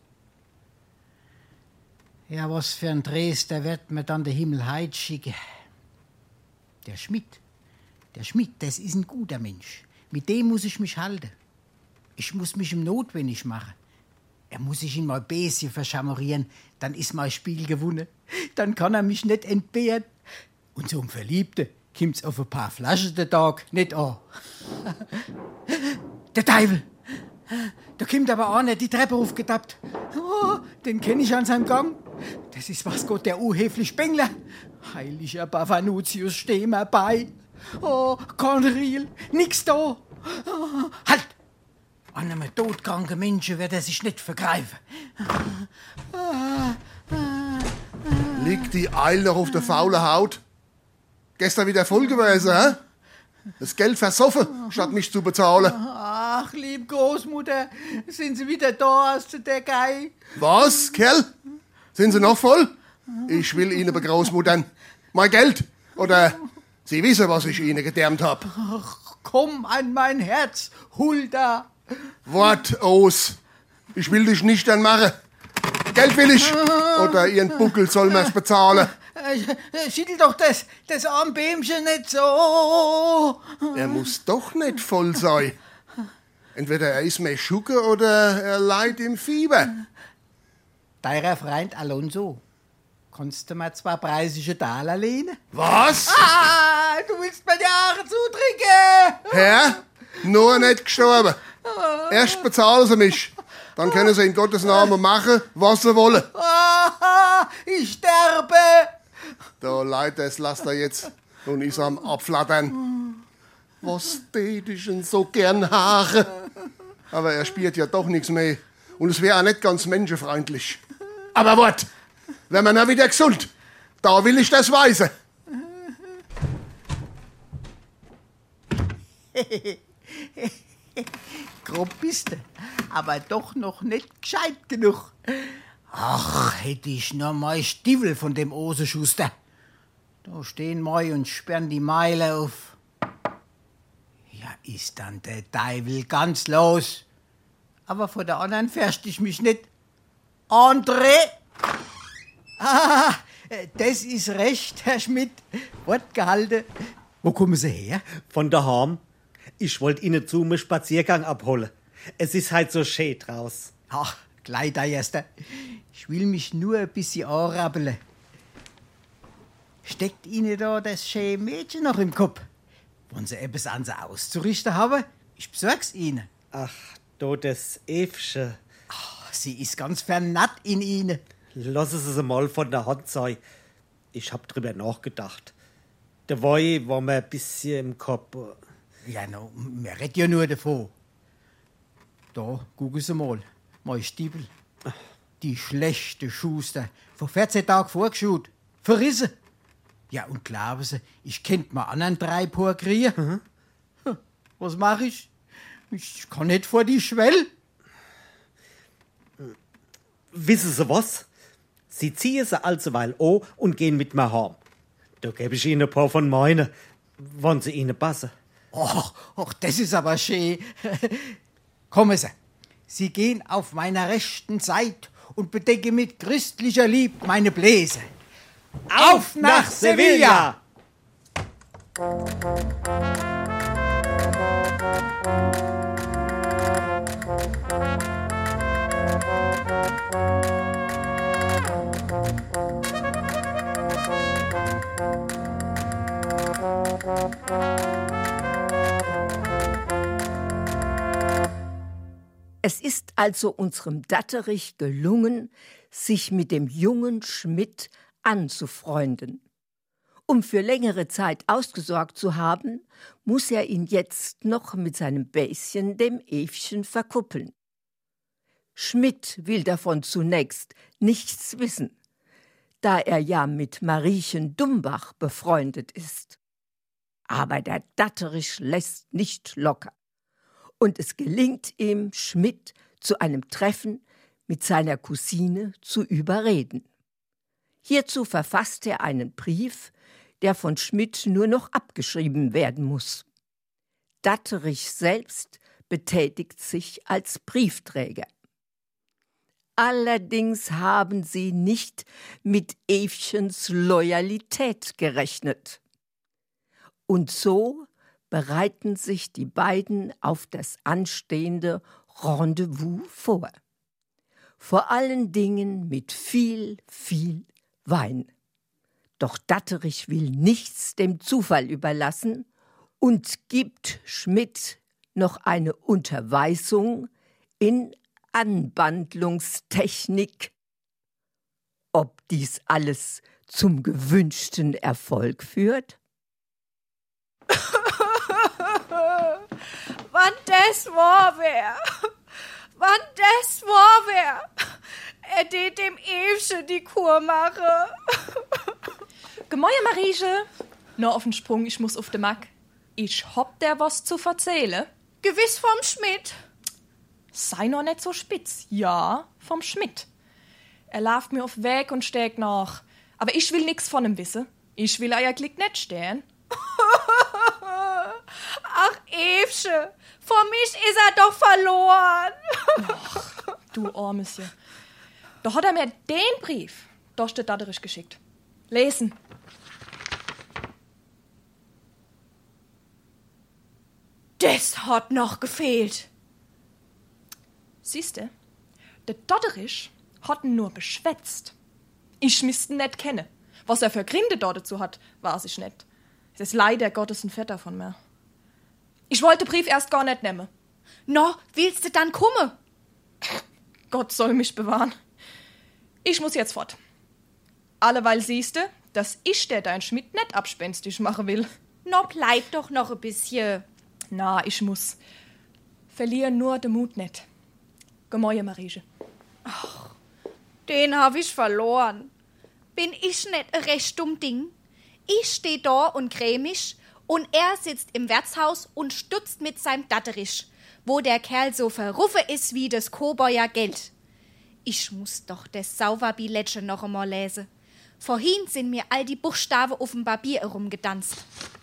Ja, was für ein Dres, der wird mir dann der Himmel heit schicken. Der Schmidt, das ist ein guter Mensch. Mit dem muss ich mich halten. Ich muss mich ihm notwendig machen. Er muss sich in mein Bäschen verschamorieren, dann ist mein Spiel gewonnen. Dann kann er mich nicht entbehren. Und so ein Verliebter kommt's auf ein paar Flaschen den Tag nicht an. Der Teufel! Da kommt aber einer die Treppe aufgetappt. Oh, den kenn ich an seinem Gang. Das ist was Gott, der unhöfliche Spengler. Heiliger Bavanutius, steh mir bei. Oh, kein Riel, nix da. Oh, halt! An einem todkranken Menschen wird er sich nicht vergreifen. Liegt die Eil noch auf der faulen Haut? Gestern wieder voll gewesen, hä? Das Geld versoffen, statt mich zu bezahlen. Ach, lieb Großmutter, sind Sie wieder da aus der Gei? Was, Kerl? Sind Sie noch voll? Ich will Ihnen begroßmuttern. Mein Geld. Oder Sie wissen, was ich Ihnen gedärmt hab. Ach, komm an mein Herz, Hulda. Wort aus. Ich will dich nicht machen. Geld will ich. Oder Ihren Buckel soll mir's bezahlen. Schüttel doch das Armbämchen nicht so. Er muss doch nicht voll sein. Entweder er ist mehr Schucke oder er leidet im Fieber. Deiner Freund Alonso, kannst du mir 2 preisige Taler lehnen? Was? Du willst mir die Haare zutrinken. Herr, nur nicht gestorben. Erst bezahlen Sie mich. Dann können Sie in Gottes Namen machen, was Sie wollen. Ich sterbe. Da leidet das Laster jetzt und ist am Abflattern. Was tät ich denn so gern Haare? Aber er spielt ja doch nichts mehr. Und es wäre auch nicht ganz menschenfreundlich. Aber wart, wenn man wieder gesund, da will ich das weisen. Grob bist du, aber doch noch nicht gescheit genug. Ach, hätte ich nur mal Stiefel von dem Osenschuster. Da stehen moi und sperren die Meile auf. Ja, ist dann der Teufel ganz los. Aber vor der anderen fürchte ich mich nicht. André! Das ist recht, Herr Schmidt. Wort gehalten. Wo kommen Sie her? Von daheim. Ich wollte Ihnen zu einem Spaziergang abholen. Es ist halt so schön draus. Ach, gleich da erster. Ich will mich nur ein bisschen anrabbeln. Steckt Ihnen da das schöne Mädchen noch im Kopf? Wollen Sie etwas an sie auszurichten haben? Ich besorg's Ihnen. Ach, du das Evsche. Ach, sie ist ganz vernarrt in Ihnen. Lassen Sie sie mal von der Hand sein. Ich hab drüber nachgedacht. Der Woi war mir ein bisschen im Kopf. Ja, no, wir reden ja nur davon. Da, gucken Sie mal. Mein Stiefel. Die schlechte Schuster. Vor 14 Tagen vorgeschaut. Verrissen. Ja, und glauben Sie, ich könnte mal anderen 3 Paar kriegen? Was mache ich? Ich kann nicht vor die Schwelle. Wissen Sie was? Sie ziehen sie alsweil an und gehen mit mir heim. Da gebe ich Ihnen ein paar von meinen, wenn sie Ihnen passen. Och, das ist aber schön. Kommen Sie. Sie gehen auf meiner rechten Seite und bedecken mit christlicher Lieb meine Bläse. Auf nach Sevilla! Es ist also unserem Datterich gelungen, sich mit dem jungen Schmidt anzufreunden. Um für längere Zeit ausgesorgt zu haben, muss er ihn jetzt noch mit seinem Bäschen, dem Evchen, verkuppeln. Schmidt will davon zunächst nichts wissen, da er ja mit Mariechen Dumbach befreundet ist. Aber der Datterich lässt nicht locker. Und es gelingt ihm, Schmidt zu einem Treffen mit seiner Cousine zu überreden. Hierzu verfasst er einen Brief, der von Schmidt nur noch abgeschrieben werden muss. Datterich selbst betätigt sich als Briefträger. Allerdings haben sie nicht mit Evchens Loyalität gerechnet. Und so bereiten sich die beiden auf das anstehende Rendezvous vor. Vor allen Dingen mit viel, viel Wein. Doch Datterich will nichts dem Zufall überlassen und gibt Schmidt noch eine Unterweisung in Anbandlungstechnik. Ob dies alles zum gewünschten Erfolg führt? Wann das war wär, er tät dem Evchen die Kur mache. Gemäuer Marieche, nur auf den Sprung, ich muss auf de Mack. Ich hab der was zu verzählen. Gewiss vom Schmidt. Sei noch nicht so spitz. Ja, vom Schmidt. Er lauft mir auf Weg und steckt nach. Aber ich will nix von ihm wissen. Ich will eigentlich nicht stehen. Ach, Evchen, vor mich ist er doch verloren. Ach, du Armesje. Da hat er mir den Brief, da steht Datterich geschickt. Lesen. Das hat noch gefehlt. Siehste, der Datterich hat ihn nur beschwätzt. Ich müsste ihn nicht kennen. Was er für Gründe dort dazu hat, weiß ich nicht. Es ist leider Gottes ein Vetter von mir. Ich wollte den Brief erst gar nicht nehmen. No, willst du dann kommen? Gott soll mich bewahren. Ich muss jetzt fort. Alleweil siehste, dass ich der dein Schmidt nicht abspenstig machen will. No, bleib doch noch ein bisschen. Na, ich muss. Verliere nur den Mut nicht. Gemäuer Marieche. Ach, den hab ich verloren. Bin ich nicht ein recht dumm Ding? Ich steh da und gräm mich und er sitzt im Wirtshaus und stutzt mit seinem Datterich, wo der Kerl so verruffe ist wie das Cowboyer Geld. Ich muss doch das Sauverbillettchen noch einmal lesen. Vorhin sind mir all die Buchstaben auf dem Papier herumgedanzt.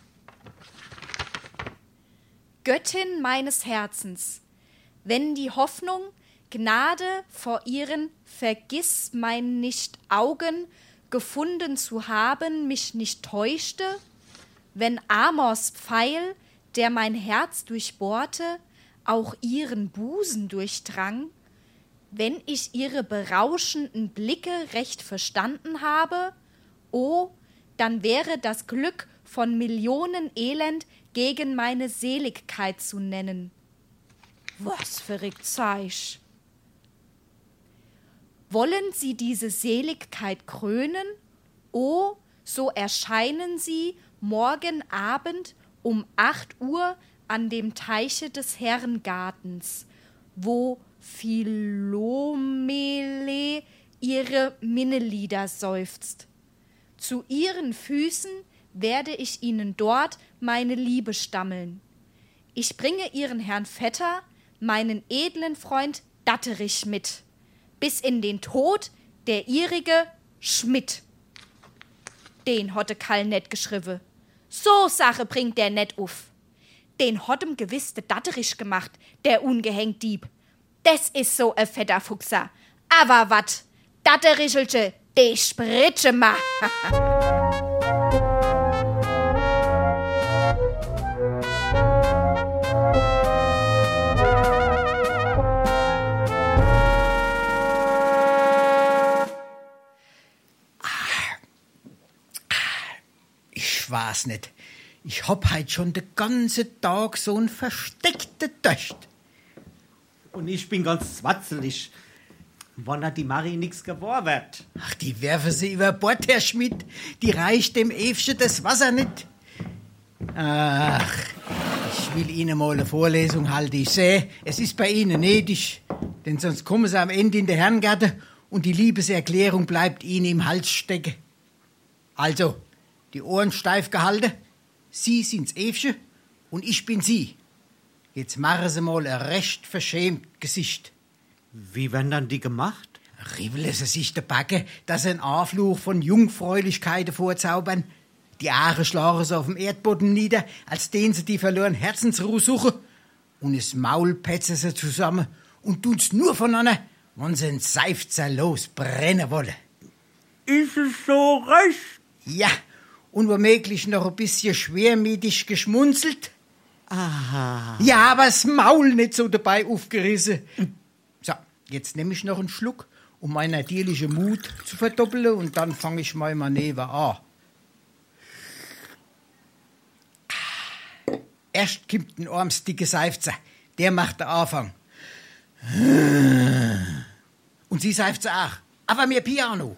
Göttin meines Herzens, wenn die Hoffnung, Gnade vor ihren vergiss mein nicht Augen gefunden zu haben, mich nicht täuschte, wenn Amors Pfeil, der mein Herz durchbohrte, auch ihren Busen durchdrang, wenn ich ihre berauschenden Blicke recht verstanden habe, oh, dann wäre das Glück von Millionen Elend gegen meine Seligkeit zu nennen. Was für ein Zeich! Wollen Sie diese Seligkeit krönen? O, so erscheinen Sie morgen Abend um 8 Uhr an dem Teiche des Herrengartens, wo Philomele ihre Minnelieder seufzt. Zu ihren Füßen werde ich Ihnen dort meine Liebe stammeln. Ich bringe Ihren Herrn Vetter, meinen edlen Freund Datterich mit. Bis in den Tod der ihrige Schmidt. Den hotte Kall net geschriven. So Sache bringt der net auf. Den hottem gewiss de Datterich gemacht, der ungehängt Dieb. Des is so a fetter Fuchser. Aber wat, Datterichelche, die spritsche ma. Ich weiß nicht. Ich hab heut schon den ganzen Tag so einen versteckten Durst. Und ich bin ganz zwatzelig. Wann hat die Marie nix geworden? Ach, die werfen sie über Bord, Herr Schmidt. Die reicht dem Evchen das Wasser nicht. Ach, ich will Ihnen mal eine Vorlesung halten. Ich sehe, es ist bei Ihnen nötig. Denn sonst kommen Sie am Ende in den Herrengarten und die Liebeserklärung bleibt Ihnen im Hals stecken. Also, die Ohren steif gehalten. Sie sind's Evchen und ich bin Sie. Jetzt machen Sie mal ein recht verschämt Gesicht. Wie werden dann die gemacht? Ribbeln Sie sich der Backe, dass Sie einen Anflug von Jungfräulichkeiten vorzaubern. Die Aare schlagen Sie auf dem Erdboden nieder, als denen Sie die verlorene Herzensruhe suchen. Und das Maul petzen Sie zusammen und tun's nur voneinander, wenn Sie einen Seifzer losbrennen wollen. Ist es so recht? Ja, und womöglich noch ein bisschen schwermütig geschmunzelt. Aha. Ja, aber das Maul nicht so dabei aufgerissen. So, jetzt nehme ich noch einen Schluck, um meinen natürlichen Mut zu verdoppeln, und dann fange ich mein Manöver an. Erst kommt ein armsdicke Seifzer. Der macht den Anfang. Und sie seifzt auch. Aber mir Piano.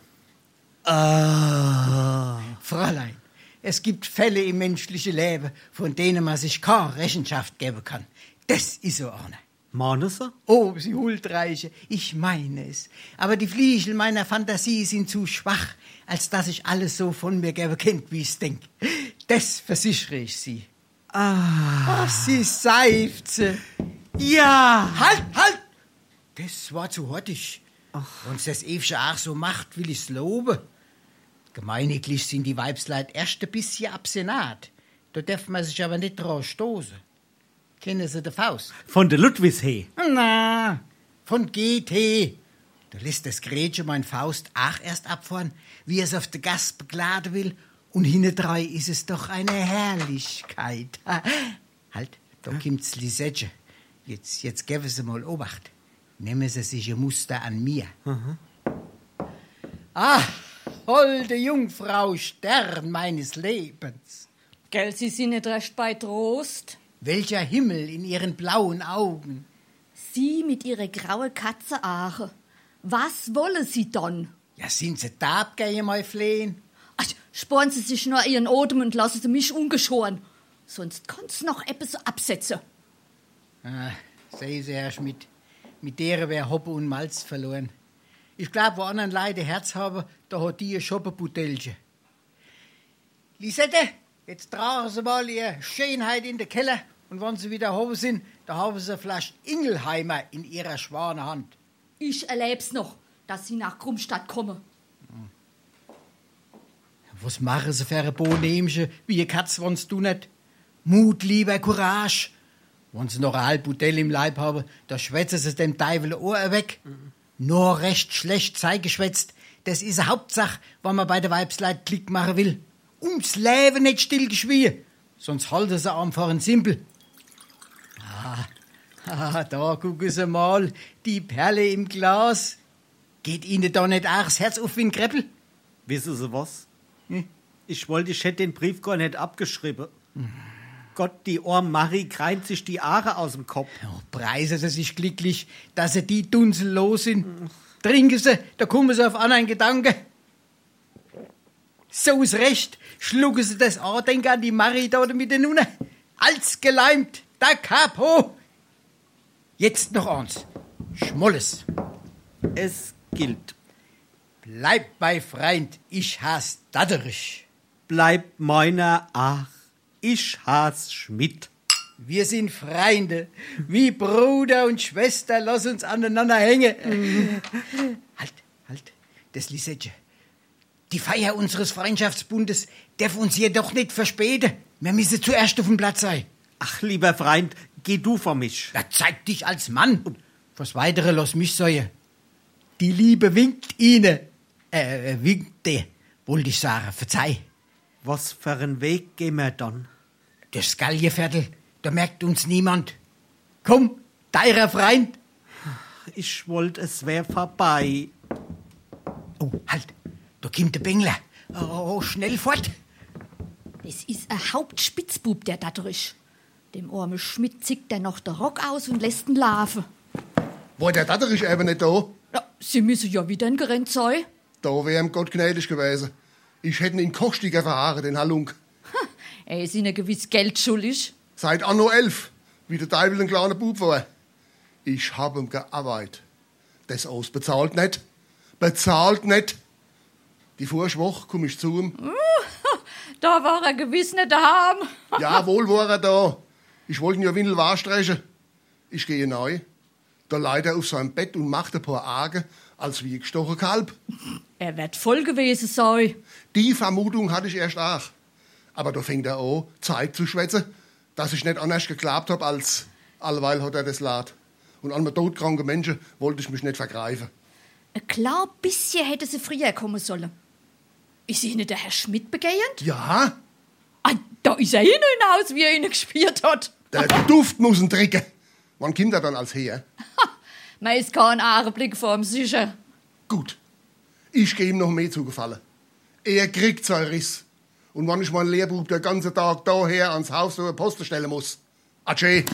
Fräulein, es gibt Fälle im menschlichen Leben, von denen man sich keine Rechenschaft geben kann. Das ist so einer. Meinen Sie? Oh, Sie Huldreiche, ich meine es. Aber die Fliegel meiner Fantasie sind zu schwach, als dass ich alles so von mir geben könnte, wie ich's denk. Das versichere ich Sie. Ach, Sie seifze. Ja. Halt! Das war zu hottig. Wenn's das Evchen auch so macht, will ich's loben. Gemeiniglich sind die Weibsleit erst ein bisschen absenat. Da darf man sich aber nicht drauf stoßen. Kennen Sie den Faust? Von der Ludwigshee. Na, von GT. Da lässt das Gretchen mein Faust auch erst abfahren, wie es auf der Gas begladen will. Und hintendrein ist es doch eine Herrlichkeit. Halt, da kommt's Lisette. Jetzt geben Sie mal Obacht. Nehmen Sie sich ein Muster an mir. Holde Jungfrau, Stern meines Lebens. Gell, Sie sind nicht recht bei Trost. Welcher Himmel in Ihren blauen Augen. Sie mit Ihrer grauen Katzeache. Was wollen Sie dann? Ja, sind Sie da abgehen, mein Flehen? Ach, sparen Sie sich nur Ihren Odem und lassen Sie mich ungeschoren. Sonst kann's noch etwas absetzen. Sehen Sie, Herr Schmidt, mit der wär Hoppe und Malz verloren. Ich glaub, wo anderen Leute Herz haben, da hat die ein Schoppenbutelchen. Lisette, jetzt tragen Sie mal Ihre Schönheit in den Keller, und wenn Sie wieder oben sind, da haben Sie eine Flasche Ingelheimer in Ihrer schwanen Hand. Ich erleb's noch, dass Sie nach Krummstadt kommen. Was machen Sie für ein Bohnämchen, wie eine Katz, wenn's du nicht? Mut, Liebe, Courage. Wenn Sie noch ein halb Bouteille im Leib haben, da schwätzen Sie dem Teufel Ohr weg. Nur recht schlecht geschwätzt. Das ist eine Hauptsache, wenn man bei der Weibsleit Klick machen will. Ums Leben nicht stillgeschwiegen. Sonst halten Sie einfach einen Simpel. Da gucken Sie mal, die Perle im Glas. Geht Ihnen da nicht auch das Herz auf wie ein Kreppel? Wissen Sie was? Ich hätte den Brief gar nicht abgeschrieben. Gott, die arme Marie kreint sich die Aare aus dem Kopf. Preisen Sie sich glücklich, dass Sie die Dunsel los sind. Trinken Sie, da kommen Sie auf anderen Gedanken. So ist recht. Schlucken Sie das Andenken an die Marie da mit den Nunnen. Als geleimt, da Capo. Jetzt noch eins. Schmolles. Es gilt. Bleib bei Freund, ich has Datterich. Bleib meiner Ach, ich has Schmidt. Wir sind Freunde, wie Bruder und Schwester, lass uns aneinander hängen. Halt, das Lisette. Die Feier unseres Freundschaftsbundes darf uns jedoch nicht verspäten. Wir müssen zuerst auf dem Platz sein. Ach, lieber Freund, geh du vor mich. Ja, zeig dich als Mann. Was Weitere lass mich sagen. Die Liebe winkt Ihnen. Winkte, wollte ich sagen, verzeih. Was für einen Weg gehen wir dann? Das Gallieviertel, da merkt uns niemand. Komm, deiner Freund. Ich wollte, es wär vorbei. Oh, halt, da kommt der Bengler. Oh, schnell fort. Es ist ein Hauptspitzbub, der Datterich. Dem armen Schmidt zieht er noch der Rock aus und lässt ihn laufen. War der Datterich eben nicht da? Ja, Sie müssen ja wieder in gerannt sein. Da wär ihm Gott gnädig gewesen. Ich hätte ihn kostiger verhaaren, den Halunk. Er ist Ihnen gewiss Geld schuldig. Seit Anno 11, wie der Teufel ein kleiner Bub war. Ich hab ihm gearbeitet. Das aus bezahlt nicht. Bezahlt nicht. Die Vorschwoche komm ich zu ihm. Da war er gewiss nicht daheim. Ja, wohl war er da. Ich wollte ihn ja Windel wahrstreichen. Ich gehe neu. Da lag er auf seinem Bett und macht ein paar Augen, als wie gestochen Kalb. Er wird voll gewesen sein. Die Vermutung hatte ich erst auch. Aber da fängt er an, Zeit zu schwätzen, dass ich nicht anders geglaubt hab, als allweil hat er das Lad. Und an einem todkranken Menschen wollte ich mich nicht vergreifen. Ein klar bisschen hätte sie früher kommen sollen. Ist Ihnen der Herr Schmidt begehend? Ja. Ah, da ist er hinaus, wie er ihn gespielt hat. Der Duft muss ihn trinken. Wann kommt er dann als her? Man ist kein Augenblick vorm sicher. Gut. Ich gebe ihm noch mehr zugefallen. Er kriegt seinen Riss. Und wenn ich meinen Lehrbub den ganzen Tag daher ans Haus so eine Posten stellen muss. Adieu.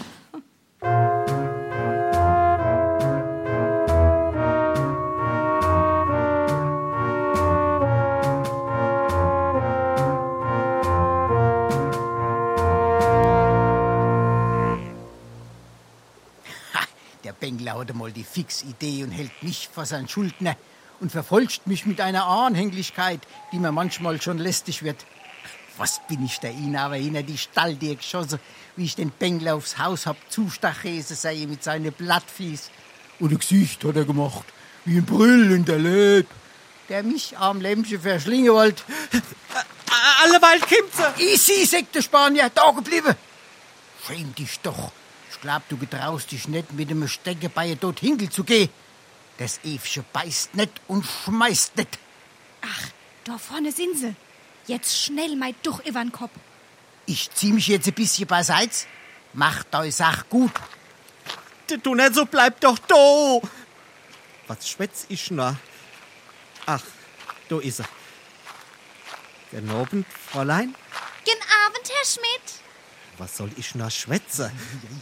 Der Bengler hatte mal die Fixidee und hält mich vor seinen Schuldner und verfolgt mich mit einer Anhänglichkeit, die mir manchmal schon lästig wird. Was bin ich der ihn aber hinter die Stalltür geschossen, wie ich den Bengler aufs Haus hab zustachese sei mit seinen Blattfies. Und ein Gesicht hat er gemacht, wie ein Brüll in der Leib. Der mich arm Lämmchen verschlingen wollte. Alleweil kommt sie. Easy, sagt der Spanier, da geblieben. Schäm dich doch. Ich glaub, du getraust dich nicht, mit dem Steckebeil dort hinkel zu gehen. Das Evchen beißt nicht und schmeißt nicht. Ach, da vorne sind sie. Jetzt schnell mein Tuch über den Kopf. Ich zieh mich jetzt ein bisschen beiseits. Macht euch Sach gut. Du nicht so, bleib doch da. Was schwätz ich noch? Ach, da ist er. Guten Abend, Fräulein. Guten Abend, Herr Schmidt. Was soll ich noch schwätzen?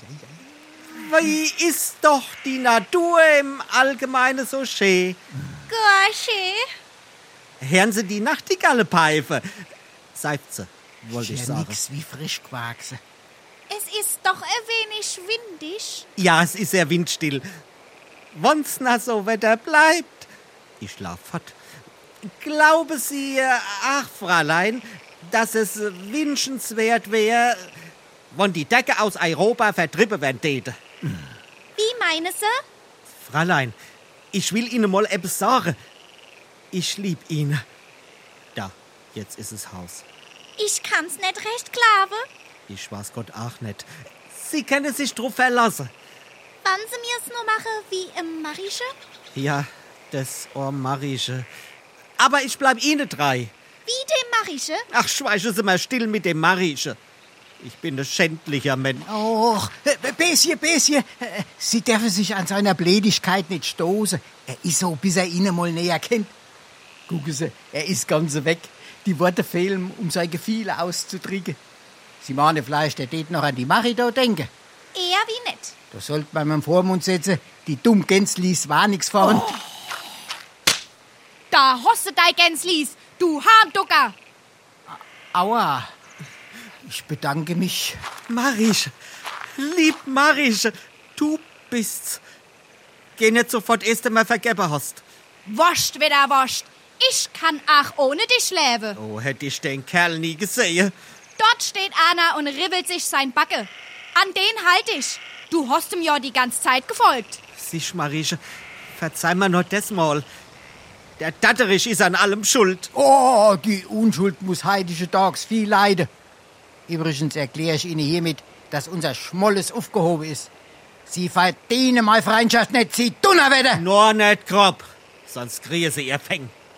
Wie ist doch die Natur im Allgemeinen so schön? Gar schön. Hören Sie die Nachtigalle pfeife? Seifze, wollte ich sagen. Nix wie frisch gewachsen. Es ist doch ein wenig windig. Ja, es ist sehr windstill. Wenn's na so Wetter bleibt. Ich schlaf fort. Glauben Sie, ach, Fräulein, dass es wünschenswert wäre, wenn die Decke aus Europa vertrieben werden täte? Wie meinen Sie? Fräulein, ich will Ihnen mal etwas sagen. Ich lieb ihn. Da, jetzt ist es Haus. Ich kann's nicht recht glauben. Ich weiß Gott auch nicht. Sie können sich drauf verlassen. Wann Sie mir's nur machen wie im Marische? Ja, das Marische. Aber ich bleib Ihnen treu. Wie dem Marische? Ach, schweigen Sie mal still mit dem Marische. Ich bin ein schändlicher Mensch. Oh, Bessie, Sie dürfen sich an seiner Blädigkeit nicht stoßen. Er ist so, bis er Ihnen mal näher kennt. Gucken Sie, er ist ganz weg. Die Worte fehlen, um sein Gefühl auszudrücken. Sie meinen vielleicht, er tät noch an die Marita denken. Eher wie nicht. Da sollte man im Vormund setzen, die dumm Gänslis war nix vorn. Oh. Da hoste dei Gänslis, du Harmducker. Aua, ich bedanke mich. Marische, lieb Marische, du bist's. Geh nicht sofort erst einmal vergeben hast. Wascht wieder wascht. Ich kann auch ohne dich leben. Oh, hätte ich den Kerl nie gesehen. Dort steht einer und ribbelt sich sein Backe. An den halt ich. Du hast ihm ja die ganze Zeit gefolgt. Sieh, Marische, verzeih mir noch das mal. Der Datterich ist an allem schuld. Oh, die Unschuld muss heidige Tags viel leiden. Übrigens erkläre ich Ihnen hiermit, dass unser Schmolles aufgehoben ist. Sie verdienen meine Freundschaft nicht, Sie Donnerwetter! Nur nicht grob, sonst kriegen Sie ihr Feng.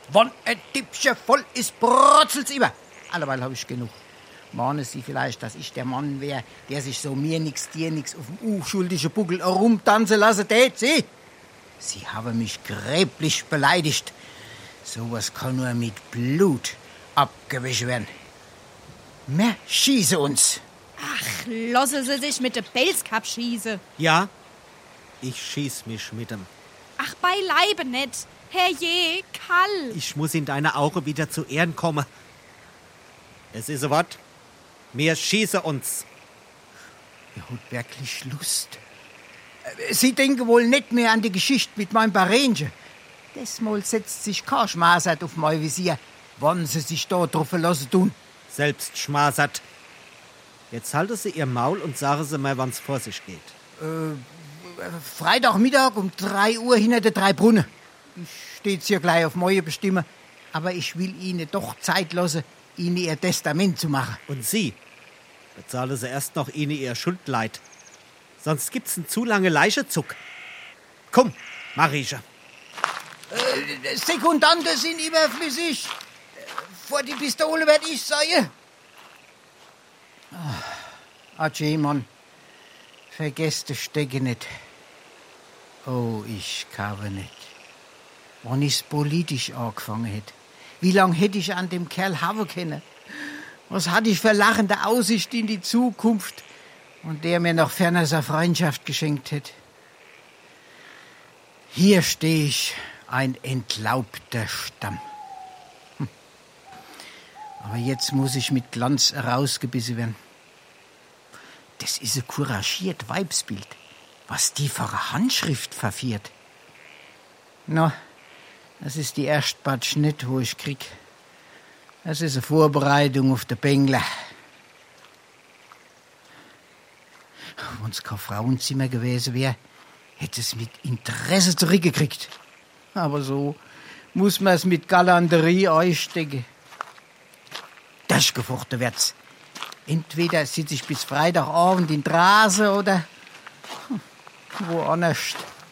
Wann ein Tippchen voll ist, brotzelt's immer. Alleweil habe ich genug. Mahnen Sie vielleicht, dass ich der Mann wäre, der sich so mir nix, dir nix auf dem unschuldigen Buckel herumtanzen lassen tät, Sie? Sie haben mich gräblich beleidigt. Sowas kann nur mit Blut abgewischt werden. Wir schießen uns. Ach, lassen Sie sich mit dem Pelzkap schießen. Ja, ich schieß mich mit dem. Ach, beileibe nicht. Herrje, kall. Ich muss in deine Augen wieder zu Ehren kommen. Es ist ein Wort. Wir schießen uns. Er hat wirklich Lust. Sie denken wohl nicht mehr an die Geschichte mit meinem Barenje. Desmal setzt sich kein Schmasert auf mein Visier, wann Sie sich da drauf verlassen tun. Selbst schmasert. Jetzt halten Sie Ihr Maul und sagen Sie mal, wann's vor sich geht. Freitagmittag um 3 Uhr hinter der 3 Brunnen. Ich steht's hier gleich auf meine Bestimmung, aber ich will Ihnen doch Zeit lassen, Ihnen Ihr Testament zu machen. Und Sie? Bezahlen Sie erst noch Ihnen Ihr Schuldleid. Sonst gibt's einen zu lange Leichezug. Komm, Marieche. Sekundanten sind überflüssig. Vor die Pistole werd ich sein. Adieu, Mann. Vergesst die Stecke nicht. Oh, ich kann nicht. Wann ich's politisch angefangen hätte. Wie lang hätte ich an dem Kerl haben können? Was hatte ich für lachende Aussicht in die Zukunft und der mir noch ferner seine Freundschaft geschenkt hätte? Hier stehe ich, ein entlaubter Stamm. Aber jetzt muss ich mit Glanz herausgebissen werden. Das ist ein couragiert Weibsbild, was die für eine Handschrift verfiert. Na, das ist die erste Batsch nicht, wo ich krieg. Das ist eine Vorbereitung auf den Bengler. Wenn es kein Frauenzimmer gewesen wäre, hätte es mit Interesse zurückgekriegt. Aber so muss man es mit Galanterie einstecken. Das gefochten wird's. Entweder sitze ich bis Freitagabend in Drase oder woanders.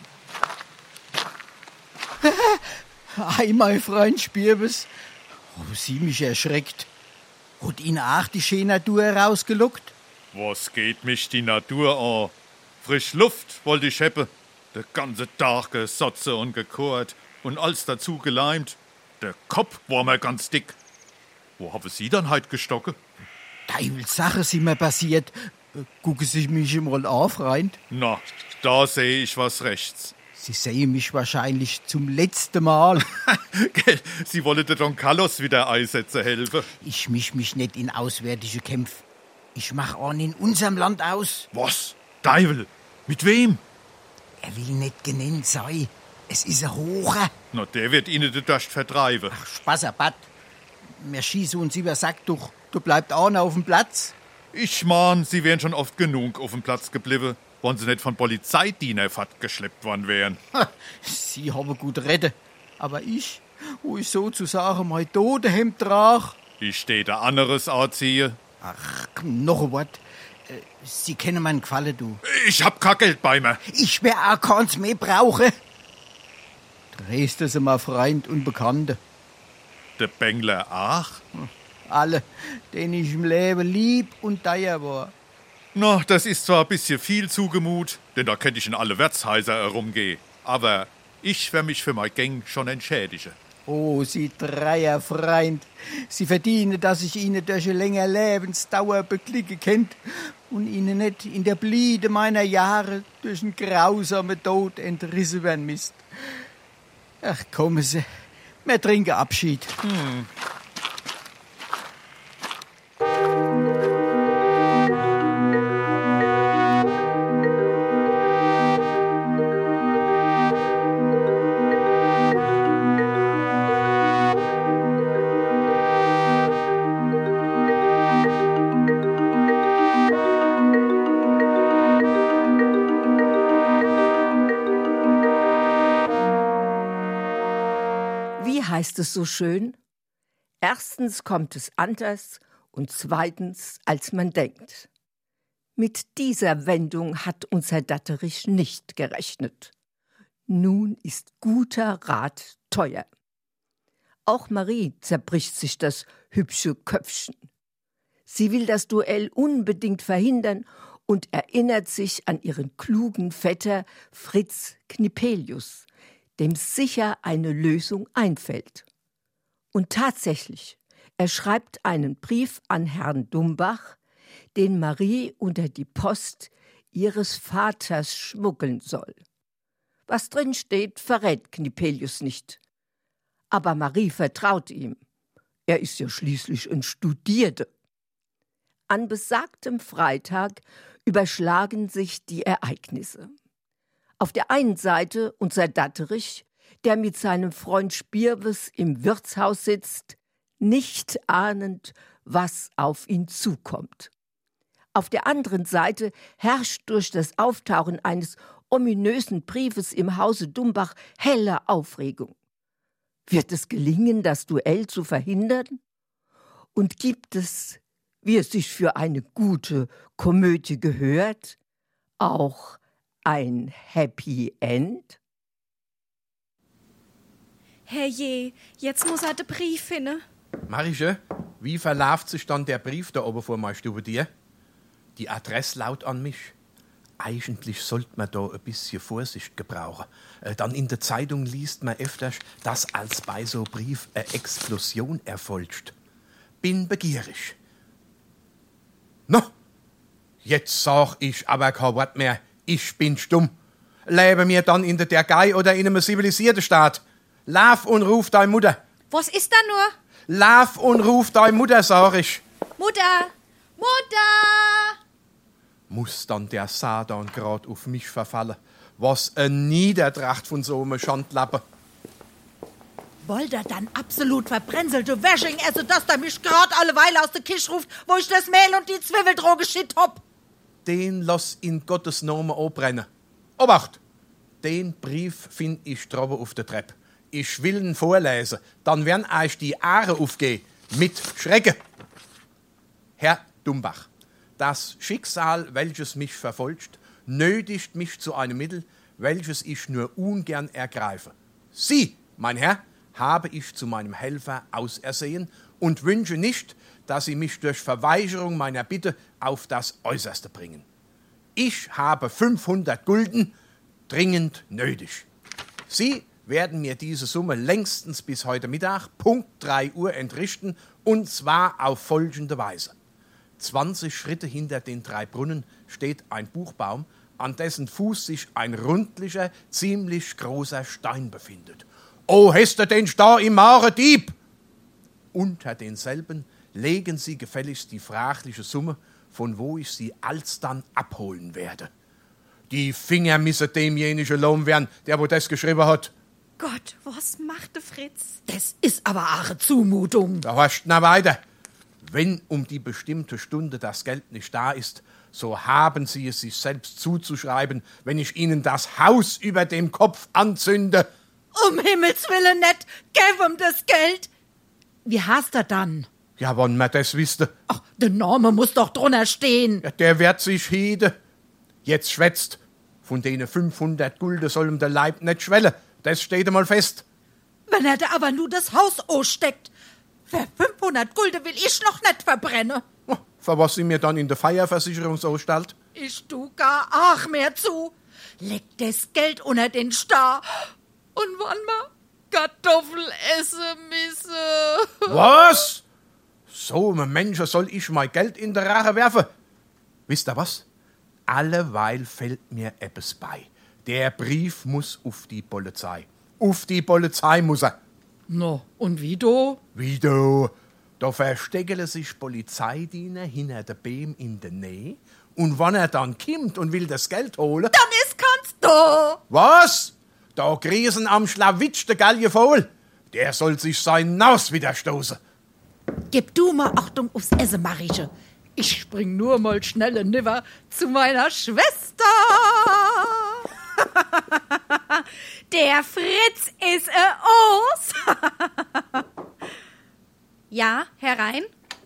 Ei, mein Freund Spirbes. Haben Sie mich erschreckt? Hat Ihnen auch die schöne Natur rausgelockt? Was geht mich die Natur an? Frisch Luft wollte ich heppe. Der ganze Tag gesotze und gekohrt und alles dazu geleimt. Der Kopf war mir ganz dick. Wo haben Sie dann heut gestocke? Teufelssache sind mir passiert. Gucken Sie mich mal an, Freund. Na, da sehe ich was rechts. Sie sehen mich wahrscheinlich zum letzten Mal. Sie wollen der Don Carlos wieder einsetzen helfen. Ich misch mich nicht in auswärtige Kämpfe. Ich mach an in unserem Land aus. Was? Teufel? Mit wem? Er will nicht genannt sein. Es ist ein Hocher. Na, der wird Ihnen den Durst vertreiben. Ach, Spasserbat. Wir schießen uns über Sack durch. Du bleibst auch noch auf dem Platz. Ich mahn, Sie wären schon oft genug auf dem Platz geblieben, wenn Sie nicht von Polizeidiener geschleppt worden wären. Sie haben gut reden. Aber ich, wo ich sozusagen mein Todehemd trage. Ich steh da anderes anziehe. Ach, noch ein Wort. Sie kennen meinen Gefallen, du. Ich hab kein Geld bei mir. Ich wär auch keins mehr brauchen. Dresden sind mein Freund und Bekannte. Der Bengler auch? Alle, denen ich im Leben lieb und teuer war. Na, das ist zwar ein bisschen viel zugemut, denn da könnte ich in alle Wirtshäuser herumgehen. Aber ich wär mich für mein Gang schon entschädigen. Oh, Sie dreier Freund. Sie verdienen, dass ich Ihnen durch eine längere Lebensdauer beklicken könnt und Ihnen nicht in der Blüte meiner Jahre durch einen grausamen Tod entrissen werden müsst. Ach, kommen Sie, wir trinken Abschied. Heißt es so schön? Erstens kommt es anders und zweitens, als man denkt. Mit dieser Wendung hat unser Datterich nicht gerechnet. Nun ist guter Rat teuer. Auch Marie zerbricht sich das hübsche Köpfchen. Sie will das Duell unbedingt verhindern und erinnert sich an ihren klugen Vetter Fritz Knipelius, dem sicher eine Lösung einfällt. Und tatsächlich, er schreibt einen Brief an Herrn Dumbach, den Marie unter die Post ihres Vaters schmuggeln soll. Was drin steht, verrät Knipelius nicht. Aber Marie vertraut ihm. Er ist ja schließlich ein Studierter. An besagtem Freitag überschlagen sich die Ereignisse. Auf der einen Seite unser Datterich, der mit seinem Freund Spirwes im Wirtshaus sitzt, nicht ahnend, was auf ihn zukommt. Auf der anderen Seite herrscht durch das Auftauchen eines ominösen Briefes im Hause Dumbach helle Aufregung. Wird es gelingen, das Duell zu verhindern? Und gibt es, wie es sich für eine gute Komödie gehört, auch ein Happy End? Herrje, jetzt muss er den Brief finden. Marische, wie verläuft sich dann der Brief da oben vor meiner Stube dir? Die Adresse laut an mich. Eigentlich sollte man da ein bisschen Vorsicht gebrauchen. Dann in der Zeitung liest man öfters, dass als bei so Brief eine Explosion erfolgt. Bin begierig. No, jetzt sag ich aber kein Wort mehr. Ich bin stumm. Lebe mir dann in der Türkei oder in einem zivilisierten Staat. Lauf und ruf deine Mutter. Was ist da nur? Lauf und ruf deine Mutter, sag ich. Mutter! Mutter! Muss dann der Satan grad auf mich verfallen? Was ein Niedertracht von so einem Schandlappen. Wollt ihr dann absolut verbränzelte Wäsching essen, dass der mich grad alleweil aus der Kisch ruft, wo ich das Mehl und die Zwiebeldroge shit hab? Den lass in Gottes Namen anbrennen. Obacht! Den Brief find ich droben auf der Treppe. Ich will ihn vorlesen, dann werden euch die Aare aufgehen. Mit Schrecken. Herr Dumbach, das Schicksal, welches mich verfolgt, nötigt mich zu einem Mittel, welches ich nur ungern ergreife. Sie, mein Herr, habe ich zu meinem Helfer ausersehen und wünsche nicht, dass Sie mich durch Verweigerung meiner Bitte auf das Äußerste bringen. Ich habe 500 Gulden dringend nötig. Sie werden mir diese Summe längstens bis heute Mittag, Punkt 3 Uhr, entrichten, und zwar auf folgende Weise. 20 Schritte hinter den 3 Brunnen steht ein Buchbaum, an dessen Fuß sich ein rundlicher, ziemlich großer Stein befindet. »O, hast du den da im Mare, Dieb?« Unter denselben legen Sie gefälligst die fragliche Summe, von wo ich sie alsdann abholen werde. Die Finger müssen demjenigen Lohn werden, der wo das geschrieben hat. Gott, was macht der Fritz? Das ist aber eine Zumutung. Da hast du noch weiter. Wenn um die bestimmte Stunde das Geld nicht da ist, so haben Sie es sich selbst zuzuschreiben, wenn ich Ihnen das Haus über dem Kopf anzünde. Um Himmels Willen nicht, gib ihm das Geld. Wie hast er dann? Ja, wenn man das wüsste. Ach, der Name muss doch drunter stehen. Ja, der wird sich hiede. Jetzt schwätzt. Von denen 500 Gulden soll ihm der Leib nicht schwellen. Das steht einmal fest. Wenn er da aber nur das Haus aussteckt, für 500 Gulden will ich noch nicht verbrennen. Oh, für was Sie mir dann in der Feierversicherungsanstalt? Ich tu gar ach mehr zu. Leg das Geld unter den Star. Und wann mal Kartoffel essen müsse. Was? So einem Menschen soll ich mein Geld in der Rache werfen? Wisst ihr was? Alleweil fällt mir etwas bei. Der Brief muss auf die Polizei. Auf die Polizei muss er. No, und wie do? Wie do? Da verstecken sich Polizeidiener hinter der Beam in der Nähe. Und wenn er dann kommt und will das Geld holen... Dann ist kannst du. Was? Da griesen am Schlawitsch der Galge voll. Der soll sich sein Naus wieder stoßen. Gib du mal Achtung aufs Essen, Marische. Ich spring nur mal schnell niver zu meiner Schwester. Der Fritz ist Os. Ja, herein.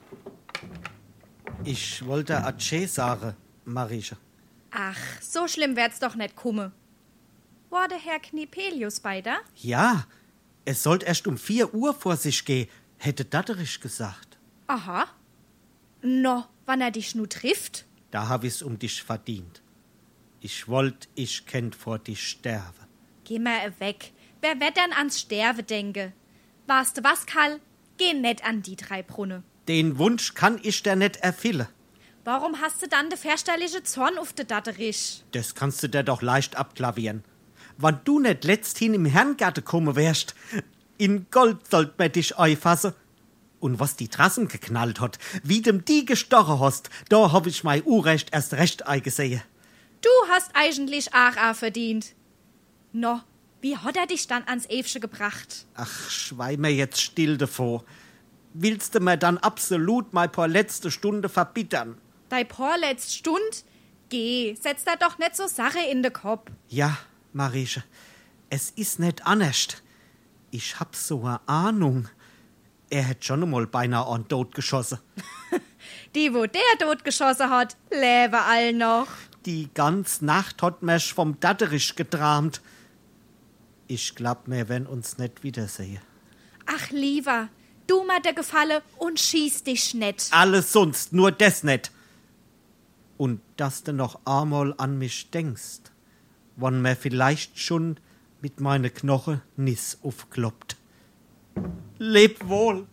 Ich wollte Atsche sagen, Marische. Ach, so schlimm wird's doch nicht kommen. War der Herr Knipelius bei da? Ja, Es sollte erst um 4 Uhr vor sich gehen, hätte Datterich gesagt. Aha. No, wann er dich nu trifft? Da hab ich's um dich verdient. Ich wollt, ich kennt vor dich sterben. Geh mal weg. Wer wird dann ans Sterben denke? Weißt du was, Karl? Geh net an die 3 Brunne. Den Wunsch kann ich dir nicht erfüllen. Warum hast du dann de verstellige Zorn auf de Datterich? Das kannst du dir doch leicht abklavieren. Wann du nicht letzthin im Herrengarten kommen wärst, in Gold sollt man dich einfassen. Und was die Trassen geknallt hat, wie dem die gestochen hast, da hab ich mein Urrecht erst recht eingesehen. Du hast eigentlich auch verdient. No, wie hat er dich dann ans Ewsche gebracht? Ach, schweig mir jetzt still davor. Willst du mir dann absolut mal paar letzte Stunde verbittern? Dei vorletzt Stund? Geh, setz da doch net so Sache in de Kopf. Ja, Marieche, es ist nicht anders. Ich hab so eine Ahnung. Er hätt schon einmal beinahe an Tod geschossen. Die, wo der Tod geschossen hat, lebe all noch. Die ganze Nacht hat mich vom Datterich getramt. Ich glaub, wir werden uns nicht wiedersehen. Ach, lieber, du mal der Gefalle und schieß dich net. Alles sonst, nur das nicht. Und dass du noch einmal an mich denkst, wann mir vielleicht schon mit meine Knochen nis aufkloppt. Leb wohl.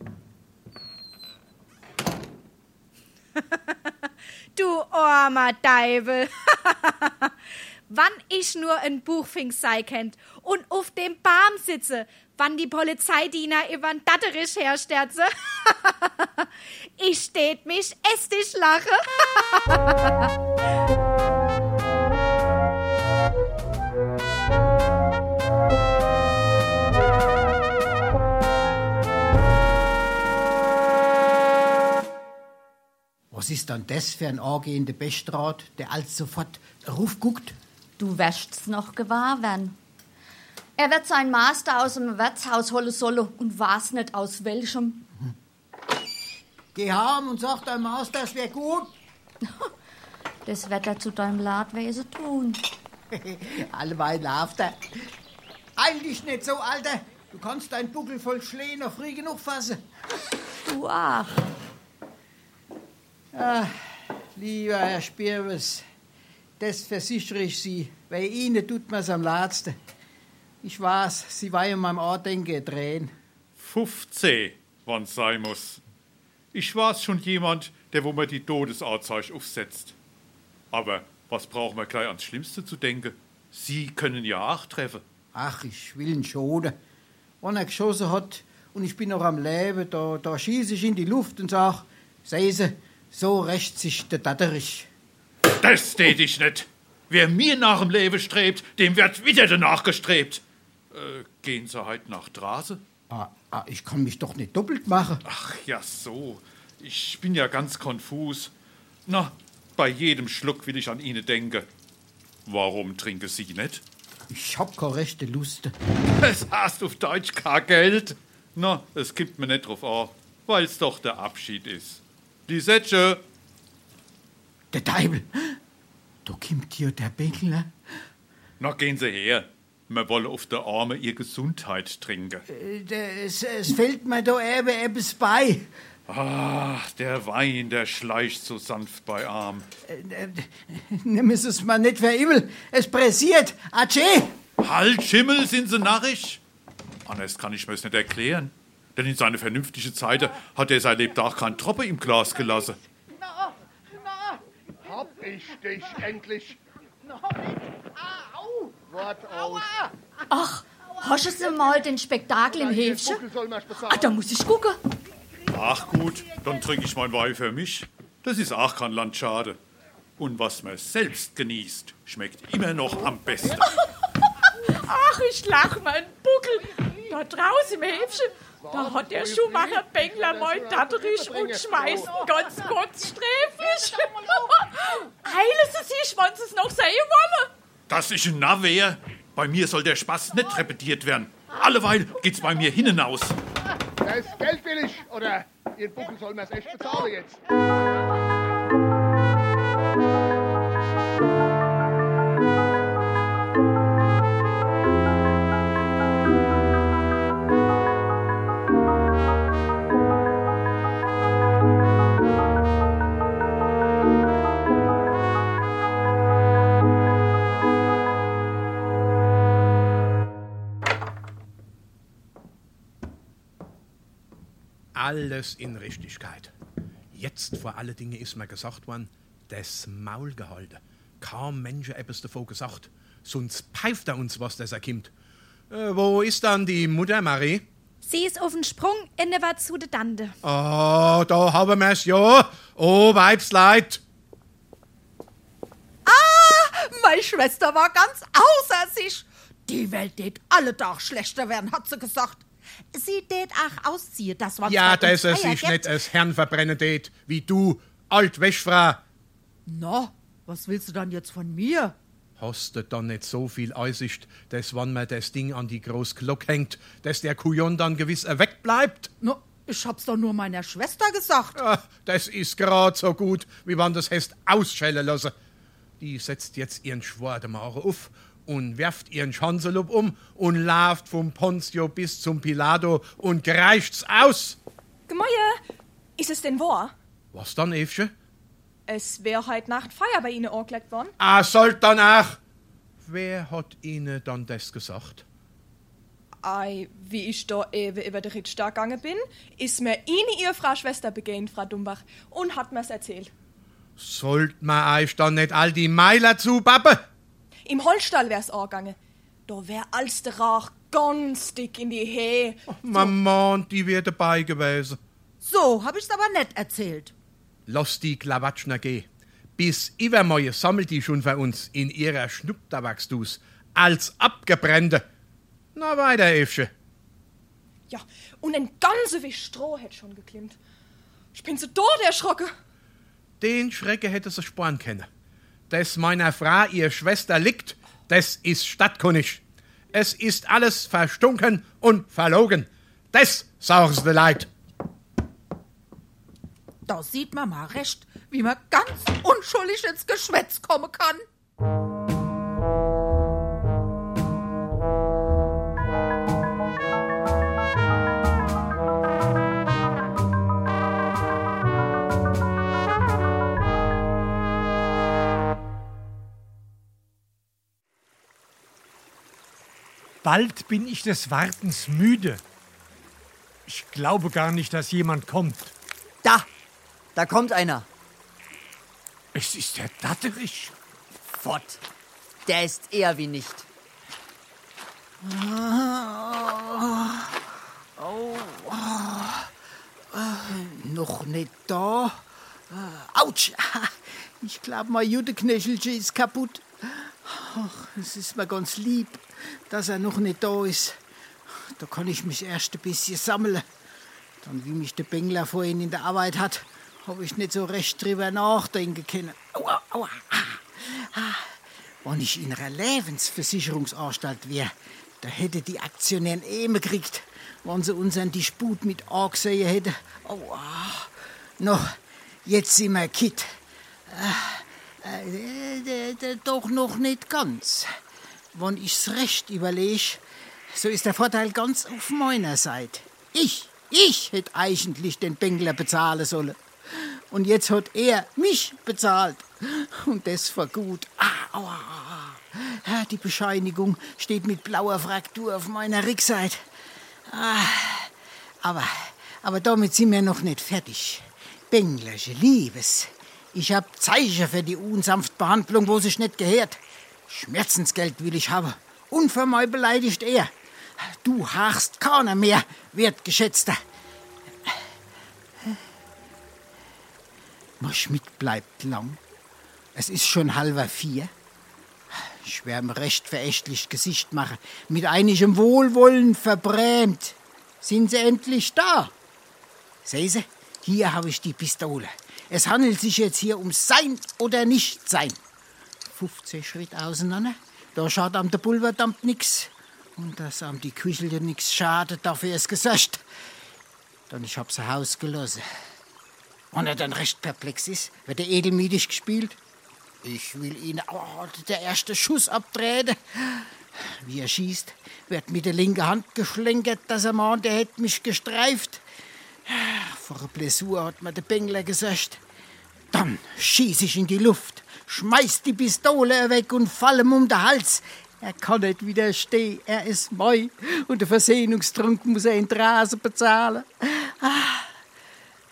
Du armer Deibel. Wann ich nur ein Buchfink sei kennt und auf dem Baum sitze, wann die Polizeidiener übern Datterich hersterze. Ich steht mich estig lache. Was ist dann das für ein angehender Bestrat, der als sofort raufguckt? Du wirst's noch gewahr werden. Er wird sein Master aus dem Wirtshaus holen sollen und weiß nicht aus welchem. Geh heim und sag deinem Master, das wär gut. Das wird er zu deinem Ladwesen tun. Alleweil lauft er. Eil dich nicht so, Alter. Du kannst deinen Buckel voll Schlee noch früh genug fassen. Du auch. Ach, lieber Herr Spirwes, das versichere ich Sie. Bei Ihnen tut mir's am letzten. Ich weiß, Sie wollen meinem Andenken drehen. 15, wann's sein muss. Ich war's schon jemand, der wo mir die Todesanzeige aufsetzt. Aber was brauchen wir gleich ans Schlimmste zu denken? Sie können ja auch treffen. Ach, ich will ihn schonen. Wenn er geschossen hat und ich bin noch am Leben, da schieße ich in die Luft und sag, sehen Sie, so rächt sich der Datterich. Das tät ich nicht. Wer mir nach dem Leben strebt, dem wird wieder danach gestrebt. Gehen Sie heute nach Drase? Ich kann mich doch nicht doppelt machen. Ach ja, so. Ich bin ja ganz konfus. Na, bei jedem Schluck will ich an Ihnen denken. Warum trinken Sie nicht? Ich hab keine rechte Lust. Es hast auf Deutsch kein Geld. Na, es gibt mir nicht drauf an, weil's doch der Abschied ist. Lisette! Der Deibel! Da kommt hier der Bänkler. Na, gehen Sie her. Wir wollen auf der Arme ihr Gesundheit trinken. Es fällt mir da eben etwas bei. Ach, der Wein, der schleicht so sanft bei Arm. Nimm es mal nicht für übel. Es pressiert. Adieu! Halt, Schimmel, sind Sie narrisch? Anders kann ich mir's nicht erklären. Denn in seine vernünftige Zeit hat er sein Lebtag keinen Tropfen im Glas gelassen. Na, hab ich dich endlich. Au! Wart aus. Ach, hast du mal den Spektakel im Häfchen? Da muss ich gucken. Ach gut, dann trinke ich mein Wein für mich. Das ist auch kein Landschade. Und was man selbst genießt, schmeckt immer noch am besten. Ach, ich lach meinen Buckel. Da draußen im Häfchen, da hat der Schuhmacher Bängler mein Datterich und schmeißt ihn ganz kurz sträflich. Heile Sie sich, wenn Sie es noch sehen wollen. Dass ich ein Narr wär? Bei mir soll der Spaß nicht repetiert werden. Alleweil geht's bei mir hinaus. Das Geld will ich, oder Ihren Buckel soll mir's echt bezahlen jetzt. Alles in Richtigkeit. Jetzt vor allen Dingen ist mir gesagt worden, das Maul gehalten. Kein Mensch etwas davon gesagt. Sonst pfeift uns, was das erkimmt. Wo ist dann die Mutter Marie? Sie ist auf den Sprung in der Wart zu der Dande. Oh, da haben wir's ja. Oh, Weibsleid. Meine Schwester war ganz außer sich. Die Welt tät alle Tag schlechter werden, hat sie gesagt. Sie tät auch ausziehen, das war Ja, dass er sich nicht als Herrn verbrennen tät, wie du, Altwäschfrau. Na, was willst du dann jetzt von mir? Hast du dann nicht so viel Einsicht, dass wenn man das Ding an die große Glocke hängt, dass der Kujon dann gewiss wegbleibt? Na, ich hab's doch nur meiner Schwester gesagt. Ach, das ist grad so gut, wie wenn das heißt ausschellen lassen. Die setzt jetzt ihren Schwademacher auf und werft ihren Schanzelup um und läuft vom Ponzio bis zum Pilato und greicht's aus. Gemäue, ist es denn wahr? Was dann, Evche? Es wär heut Nacht Feier bei Ihnen angelegt worden. Sollt danach. Wer hat Ihnen dann das gesagt? Ei, wie ich da eben über den Rittstag gegangen bin, ist mir Ihre Frau Schwester begegnet, Frau Dumbach, und hat mir's erzählt. Sollt man euch dann nicht all die Meiler zubappen? Im Holzstall wär's angegangen. Da wär als der Rauch ganz dick in die Hehe. Mama, die wär dabei gewesen. So hab ich's aber nicht erzählt. Lass die Klawatschner gehen. Bis übermorgen sammelt die schon für uns in ihrer Schnupptabaksdus als abgebrennte. Na weiter, Evche. Ja, und ein ganze Wisch Stroh hätt schon geklimmt. Ich bin so tot erschrocken. Den Schrecken hätte sie sparen können. Dass meiner Frau ihr Schwester liegt, das ist stadtkundig. Es ist alles verstunken und verlogen. Das sagen sie Leid. Da sieht man mal recht, wie man ganz unschuldig ins Geschwätz kommen kann. Bald bin ich des Wartens müde. Ich glaube gar nicht, dass jemand kommt. Da kommt einer. Es ist der Datterich. Fort. Der ist eher wie nicht. Noch nicht da. Autsch! Ich glaube, mein Judeknöchelchen ist kaputt. Ach, es ist mir ganz lieb, dass er noch nicht da ist. Da kann ich mich erst ein bisschen sammeln. Dann, wie mich der Bengler vorhin in der Arbeit hat, habe ich nicht so recht drüber nachdenken können. Aua, aua. Wenn ich in einer Lebensversicherungsanstalt wäre, da hätte die Aktionäre Ähme gekriegt, wenn sie unseren Disput mit angesehen hätten. Aua. Noch, jetzt sind wir quitt. Doch noch nicht ganz. Wenn ich's recht überlege, so ist der Vorteil ganz auf meiner Seite. Ich hätte eigentlich den Bengler bezahlen sollen. Und jetzt hat er mich bezahlt. Und das war gut. Aua. Die Bescheinigung steht mit blauer Fraktur auf meiner Rückseite. Aber damit sind wir noch nicht fertig. Benglersche Liebes. Ich hab Zeichen für die unsanfte Behandlung, wo sich nicht gehört. Schmerzensgeld will ich haben. Unvermeid beleidigt er. Du hachst keiner mehr, wertgeschätzter. Mein Schmidt bleibt lang. Es ist schon 3:30. Ich wär ihm recht verächtlich Gesicht machen. Mit einigem Wohlwollen verbrämt. Sind sie endlich da? Sehen Sie, hier habe ich die Pistole. Es handelt sich jetzt hier um Sein oder Nicht-Sein. 15 Schritt auseinander. Da schaut am der Pulverdamp nix. Und dass am die Küchel nix schadet, dafür ist gesagt. Dann ich hab's Haus gelassen. Und er dann recht perplex ist, wird er edelmütig gespielt. Ich will ihn der erste Schuss abtreten. Wie er schießt, wird mit der linken Hand geschlenkert, dass er meint, er hätte mich gestreift. Vor einer Blessur hat mir der Bengler gesagt. Dann schieß ich in die Luft, schmeiß die Pistole weg und fall ihm um den Hals. Er kann nicht widerstehen, er ist mein und der Versöhnungstrunk muss er in die Rase bezahlen.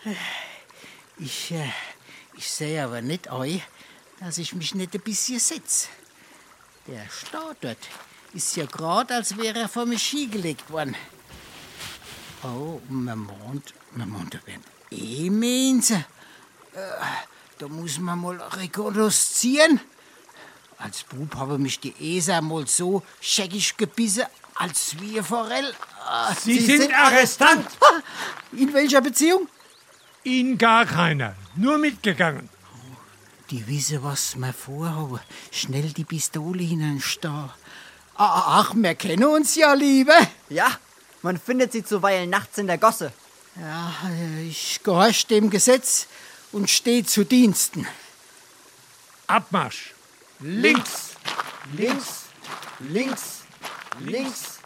Ich sehe aber nicht ein, dass ich mich nicht ein bisschen setze. Der Star dort ist ja gerade, als wäre er vor mir Ski gelegt worden. Oh, man meint, da werden Mensen. Da muss man mal rekognoszieren. Als Bub habe mich die Esa mal so scheckig gebissen, als wie ein Forell. Sie sind Arrestant. In welcher Beziehung? In gar keiner. Nur mitgegangen. Die wissen, was wir vorhaben. Schnell die Pistole hineinstehen. Ach, wir kennen uns ja, Liebe. Ja, man findet sie zuweilen nachts in der Gosse. Ja, ich gehorche dem Gesetz und stehe zu Diensten. Abmarsch. Links. Links. Links. Links.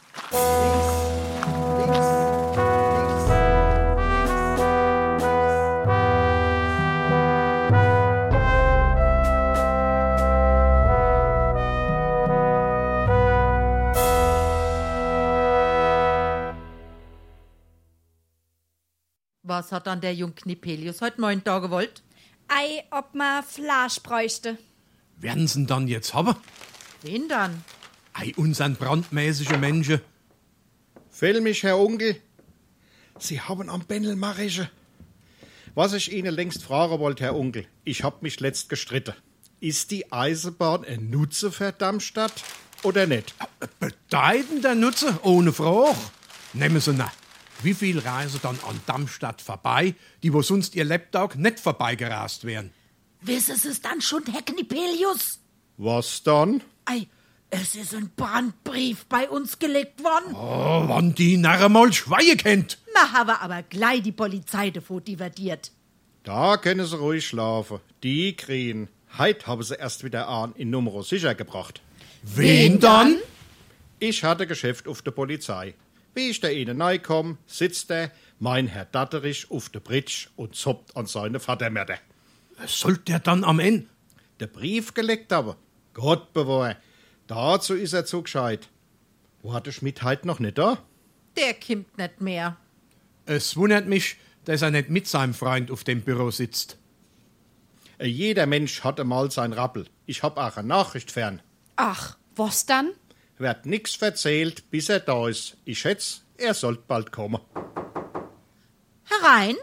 Was hat dann der Jung Knipelius heute 9 Tage gewollt? Ei, ob ma Fleisch bräuchte. Werden sie ihn dann jetzt haben? Wen dann? Ei, unseren brandmäßigen Menschen. Fehl mich, Herr Onkel. Sie haben am Bändel Marische. Was ich Ihnen längst fragen wollte, Herr Onkel, ich hab mich letzt gestritten. Ist die Eisenbahn ein Nutze für Darmstadt oder nicht? Bedeutender Nutze, ohne Frage. Nehmen Sie nach. Wie viel reisen dann an Darmstadt vorbei, die wo sonst ihr Lebtag nicht vorbeigerast wären? Wissen Sie es dann schon, Herr Knipelius? Was dann? Ei, es ist ein Brandbrief bei uns gelegt worden. Oh, wann die Narre mal Schweie kennt. Wir haben aber gleich die Polizei davor divertiert. Da können Sie ruhig schlafen. Die kriegen. Heut haben sie erst wieder an in Numero sicher gebracht. Wen dann? Ich hatte Geschäft auf der Polizei. Wie ich da ihnen neu komm, sitzt mein Herr Datterich auf der Britsch und zoppt an seine Vatermörder. Sollt der dann am Ende? Der Brief gelegt aber. Gott bewahre. Dazu ist er zu gescheit. Wo hat der Schmidt heut noch nicht da? Der kimmt nicht mehr. Es wundert mich, dass er nicht mit seinem Freund auf dem Büro sitzt. Jeder Mensch hat einmal sein Rappel. Ich hab auch eine Nachricht fern. Ach, was dann? Wird nix verzählt, bis er da ist. Ich schätze, er sollte bald kommen. Herein?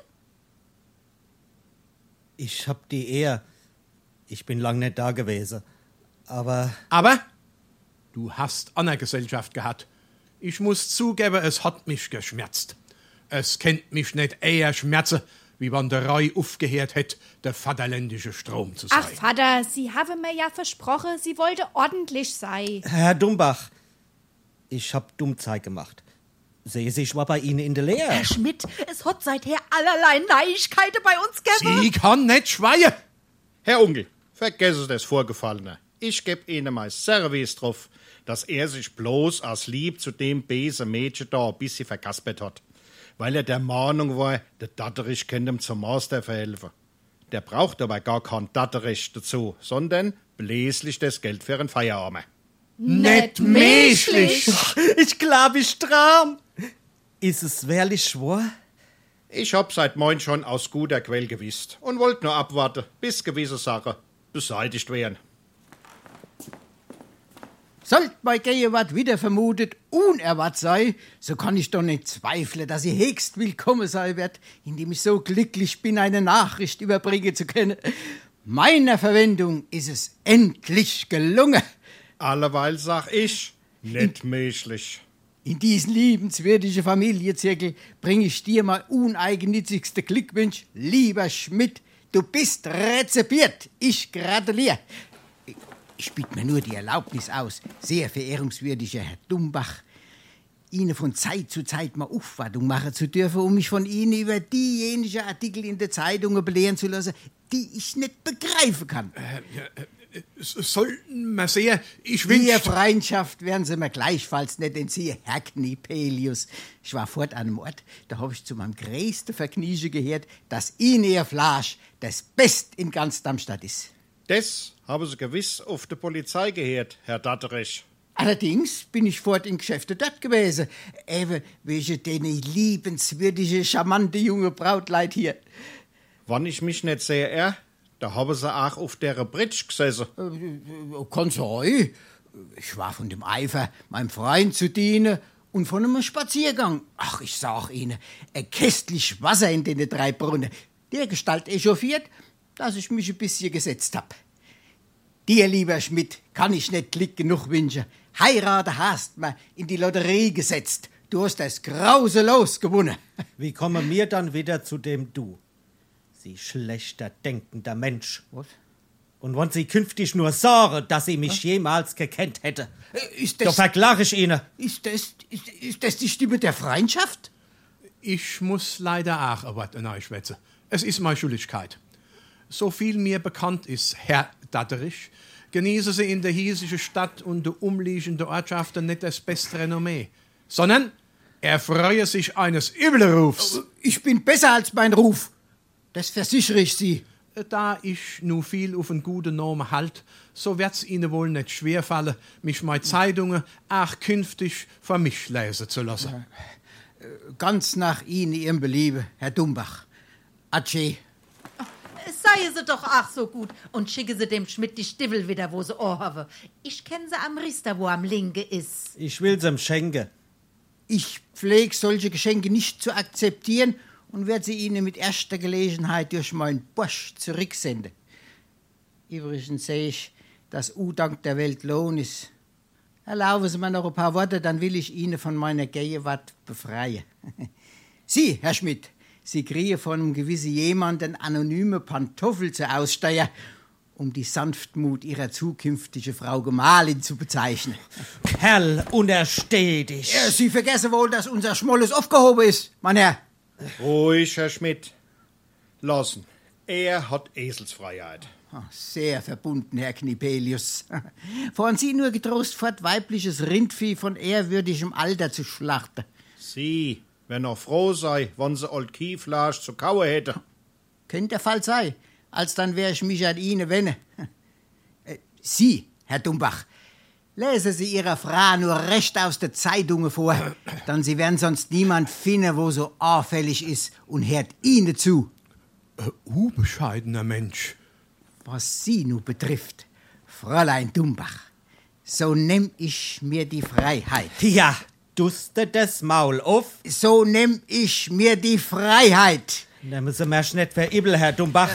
Ich hab die Ehre. Ich bin lang nicht da gewesen. Aber? Du hast eine Gesellschaft gehabt. Ich muss zugeben, es hat mich geschmerzt. Es kennt mich nicht eher schmerzen, wie wenn der Roy aufgehört hätte, der vaterländische Strom zu sein. Ach, Vater, Sie haben mir ja versprochen, Sie wollte ordentlich sein. Herr Dumbach, ich hab Dummzeug gemacht. Sehen Sie, ich war bei Ihnen in der Lehre. Herr Schmidt, es hat seither allerlei Neuigkeiten bei uns gegeben. Sie kann nicht schweien. Herr Onkel, vergessen Sie das Vorgefallene. Ich geb Ihnen mein Service drauf, dass er sich bloß als lieb zu dem bösen Mädchen da ein bisschen verkaspert hat. Weil er der Meinung war, der Datterich könnte ihm zum Master verhelfen. Der braucht aber gar kein Datterich dazu, sondern bläslich das Geld für einen Feierabend. Nicht menschlich! Ich glaub, ich traum. Ist es wirklich wahr? Ich hab seit morgen schon aus guter Quelle gewusst und wollte nur abwarten, bis gewisse Sachen beseitigt werden. Sollt bei Gegenwart wieder vermutet unerwartet sei, so kann ich doch nicht zweifeln, dass sie höchst willkommen sein wird, indem ich so glücklich bin, eine Nachricht überbringen zu können. Meiner Verwendung ist es endlich gelungen. Alleweil sag ich, nicht menschlich. In diesen liebenswürdigen Familienzirkel bringe ich dir mal uneigennützigste Glückwunsch. Lieber Schmidt, du bist rezipiert. Ich gratuliere. Ich biete mir nur die Erlaubnis aus, sehr verehrungswürdiger Herr Dumbach, Ihnen von Zeit zu Zeit mal Aufwartung machen zu dürfen, um mich von Ihnen über diejenigen Artikel in der Zeitung belehren zu lassen, die ich nicht begreifen kann. Sollten wir sehen, ich wünschte... Ihre Freundschaft werden Sie mir gleichfalls nicht entziehen, Herr Knipelius. Ich war fort an einem Ort, da habe ich zu meinem größten Vergnügen gehört, dass Ihnen Ihr Fleisch das Best in ganz Darmstadt ist. Das haben Sie gewiss auf der Polizei gehört, Herr Datterich. Allerdings bin ich fort in Geschäfte dort gewesen. Eben wegen den liebenswürdigen, charmanten jungen Brautleid hier. Wann ich mich nicht sehe, da haben sie auch auf der Bridge gesessen. Kann sein. Ich war von dem Eifer, meinem Freund zu dienen und von einem Spaziergang. Ach, ich sag Ihnen, ein kästlich Wasser in den 3 Brunnen. Der Gestalt echauffiert, dass ich mich ein bisschen gesetzt hab. Dir, lieber Schmidt, kann ich nicht Glück genug wünschen. Heiraten hast mir in die Lotterie gesetzt. Du hast das grauselos gewonnen. Wie kommen wir dann wieder zu dem Du? Sie schlechter denkender Mensch. Was? Und wenn Sie künftig nur sorgen, dass Sie mich jemals gekannt hätte, da verklage ich Ihnen. Ist das die Stimme der Freundschaft? Ich muss leider auch ein Wort schwätzen. Es ist meine Schuldigkeit. So viel mir bekannt ist, Herr Datterich, genießen Sie in der hiesigen Stadt und der umliegenden Ortschaften nicht das beste Renommee, sondern erfreuen sich eines Übelrufs. Ich bin besser als mein Ruf. Das versichere ich Sie. Da ich nu viel auf einen guten Namen halt, so wird's Ihnen wohl nicht schwerfallen, mich meine Zeitungen auch künftig für mich lesen zu lassen. Ganz nach Ihnen, Ihrem Belieben, Herr Dumbach. Adieu. Sei sie doch auch so gut und schicke sie dem Schmidt die Stiefel wieder, wo sie anhaben. Ich kenne sie am Riester, wo am Linke ist. Ich will's ihm schenken. Ich pflege solche Geschenke nicht zu akzeptieren und werde sie Ihnen mit erster Gelegenheit durch meinen Bursch zurücksenden. Übrigens sehe ich, dass U-Dank der Welt Lohn ist. Erlauben Sie mir noch ein paar Worte, dann will ich Ihnen von meiner Gegenwart befreien. Sie, Herr Schmidt, Sie kriegen von einem gewissen jemanden anonyme Pantoffel zur Aussteuer, um die Sanftmut Ihrer zukünftigen Frau Gemahlin zu bezeichnen. Kerl, untersteh dich. Ja, Sie vergessen wohl, dass unser Schmolles aufgehoben ist, mein Herr. Ruhig, Herr Schmidt. Lassen. Er hat Eselsfreiheit. Sehr verbunden, Herr Knipelius. Fahren Sie nur getrost fort, weibliches Rindvieh von ehrwürdigem Alter zu schlachten. Sie, wenn er froh sei, wenn sie old Kieflasch zu kauen hätte. Könnte der Fall sein. Alsdann wär ich mich an Ihnen wende. Sie, Herr Dumbach, lesen Sie Ihrer Frau nur recht aus der Zeitungen vor, dann Sie werden sonst niemand finden, wo so auffällig ist und hört Ihnen zu. Bescheidener Mensch. Was Sie nun betrifft, Fräulein Dumbach, so nehm ich mir die Freiheit. Ja, duste das Maul auf. So nehm ich mir die Freiheit. Nehmen Sie mir nicht verübel, Herr Dumbach.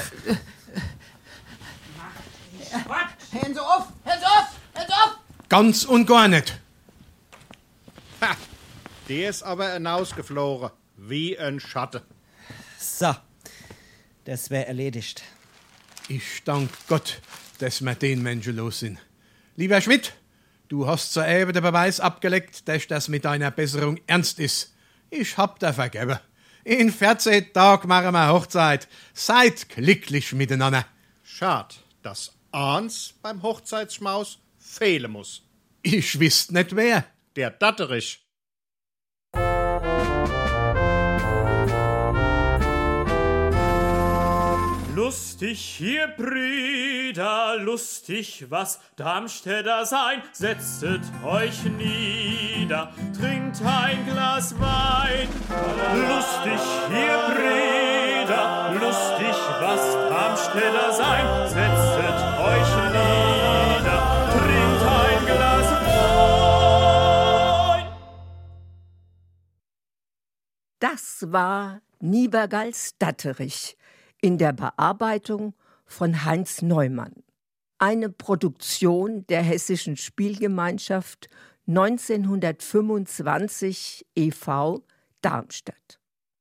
Hören Sie auf! Hören Sie auf! Hören Sie auf! Ganz und gar nicht. Ha, der ist aber hinausgeflogen, wie ein Schatten. So, das wär erledigt. Ich dank Gott, dass wir den Menschen los sind. Lieber Schmidt, du hast soeben den Beweis abgelegt, dass das mit deiner Besserung ernst ist. Ich hab dir vergeben. In 14 Tagen machen wir Hochzeit. Seid glücklich miteinander. Schad, dass eins beim Hochzeitsschmaus fehlen muss. Ich wüsste nicht wer. Der Datterich. Lustig hier, Brüder, lustig, was Darmstädter sein. Setzet euch nieder, trinkt ein Glas Wein. Lustig hier, Brüder, lustig, was Darmstädter sein. Setzet euch nieder, trinkt ein Glas Wein. Das war Niebergals Datterich in der Bearbeitung von Heinz Neumann. Eine Produktion der Hessischen Spielgemeinschaft 1925 e.V. Darmstadt.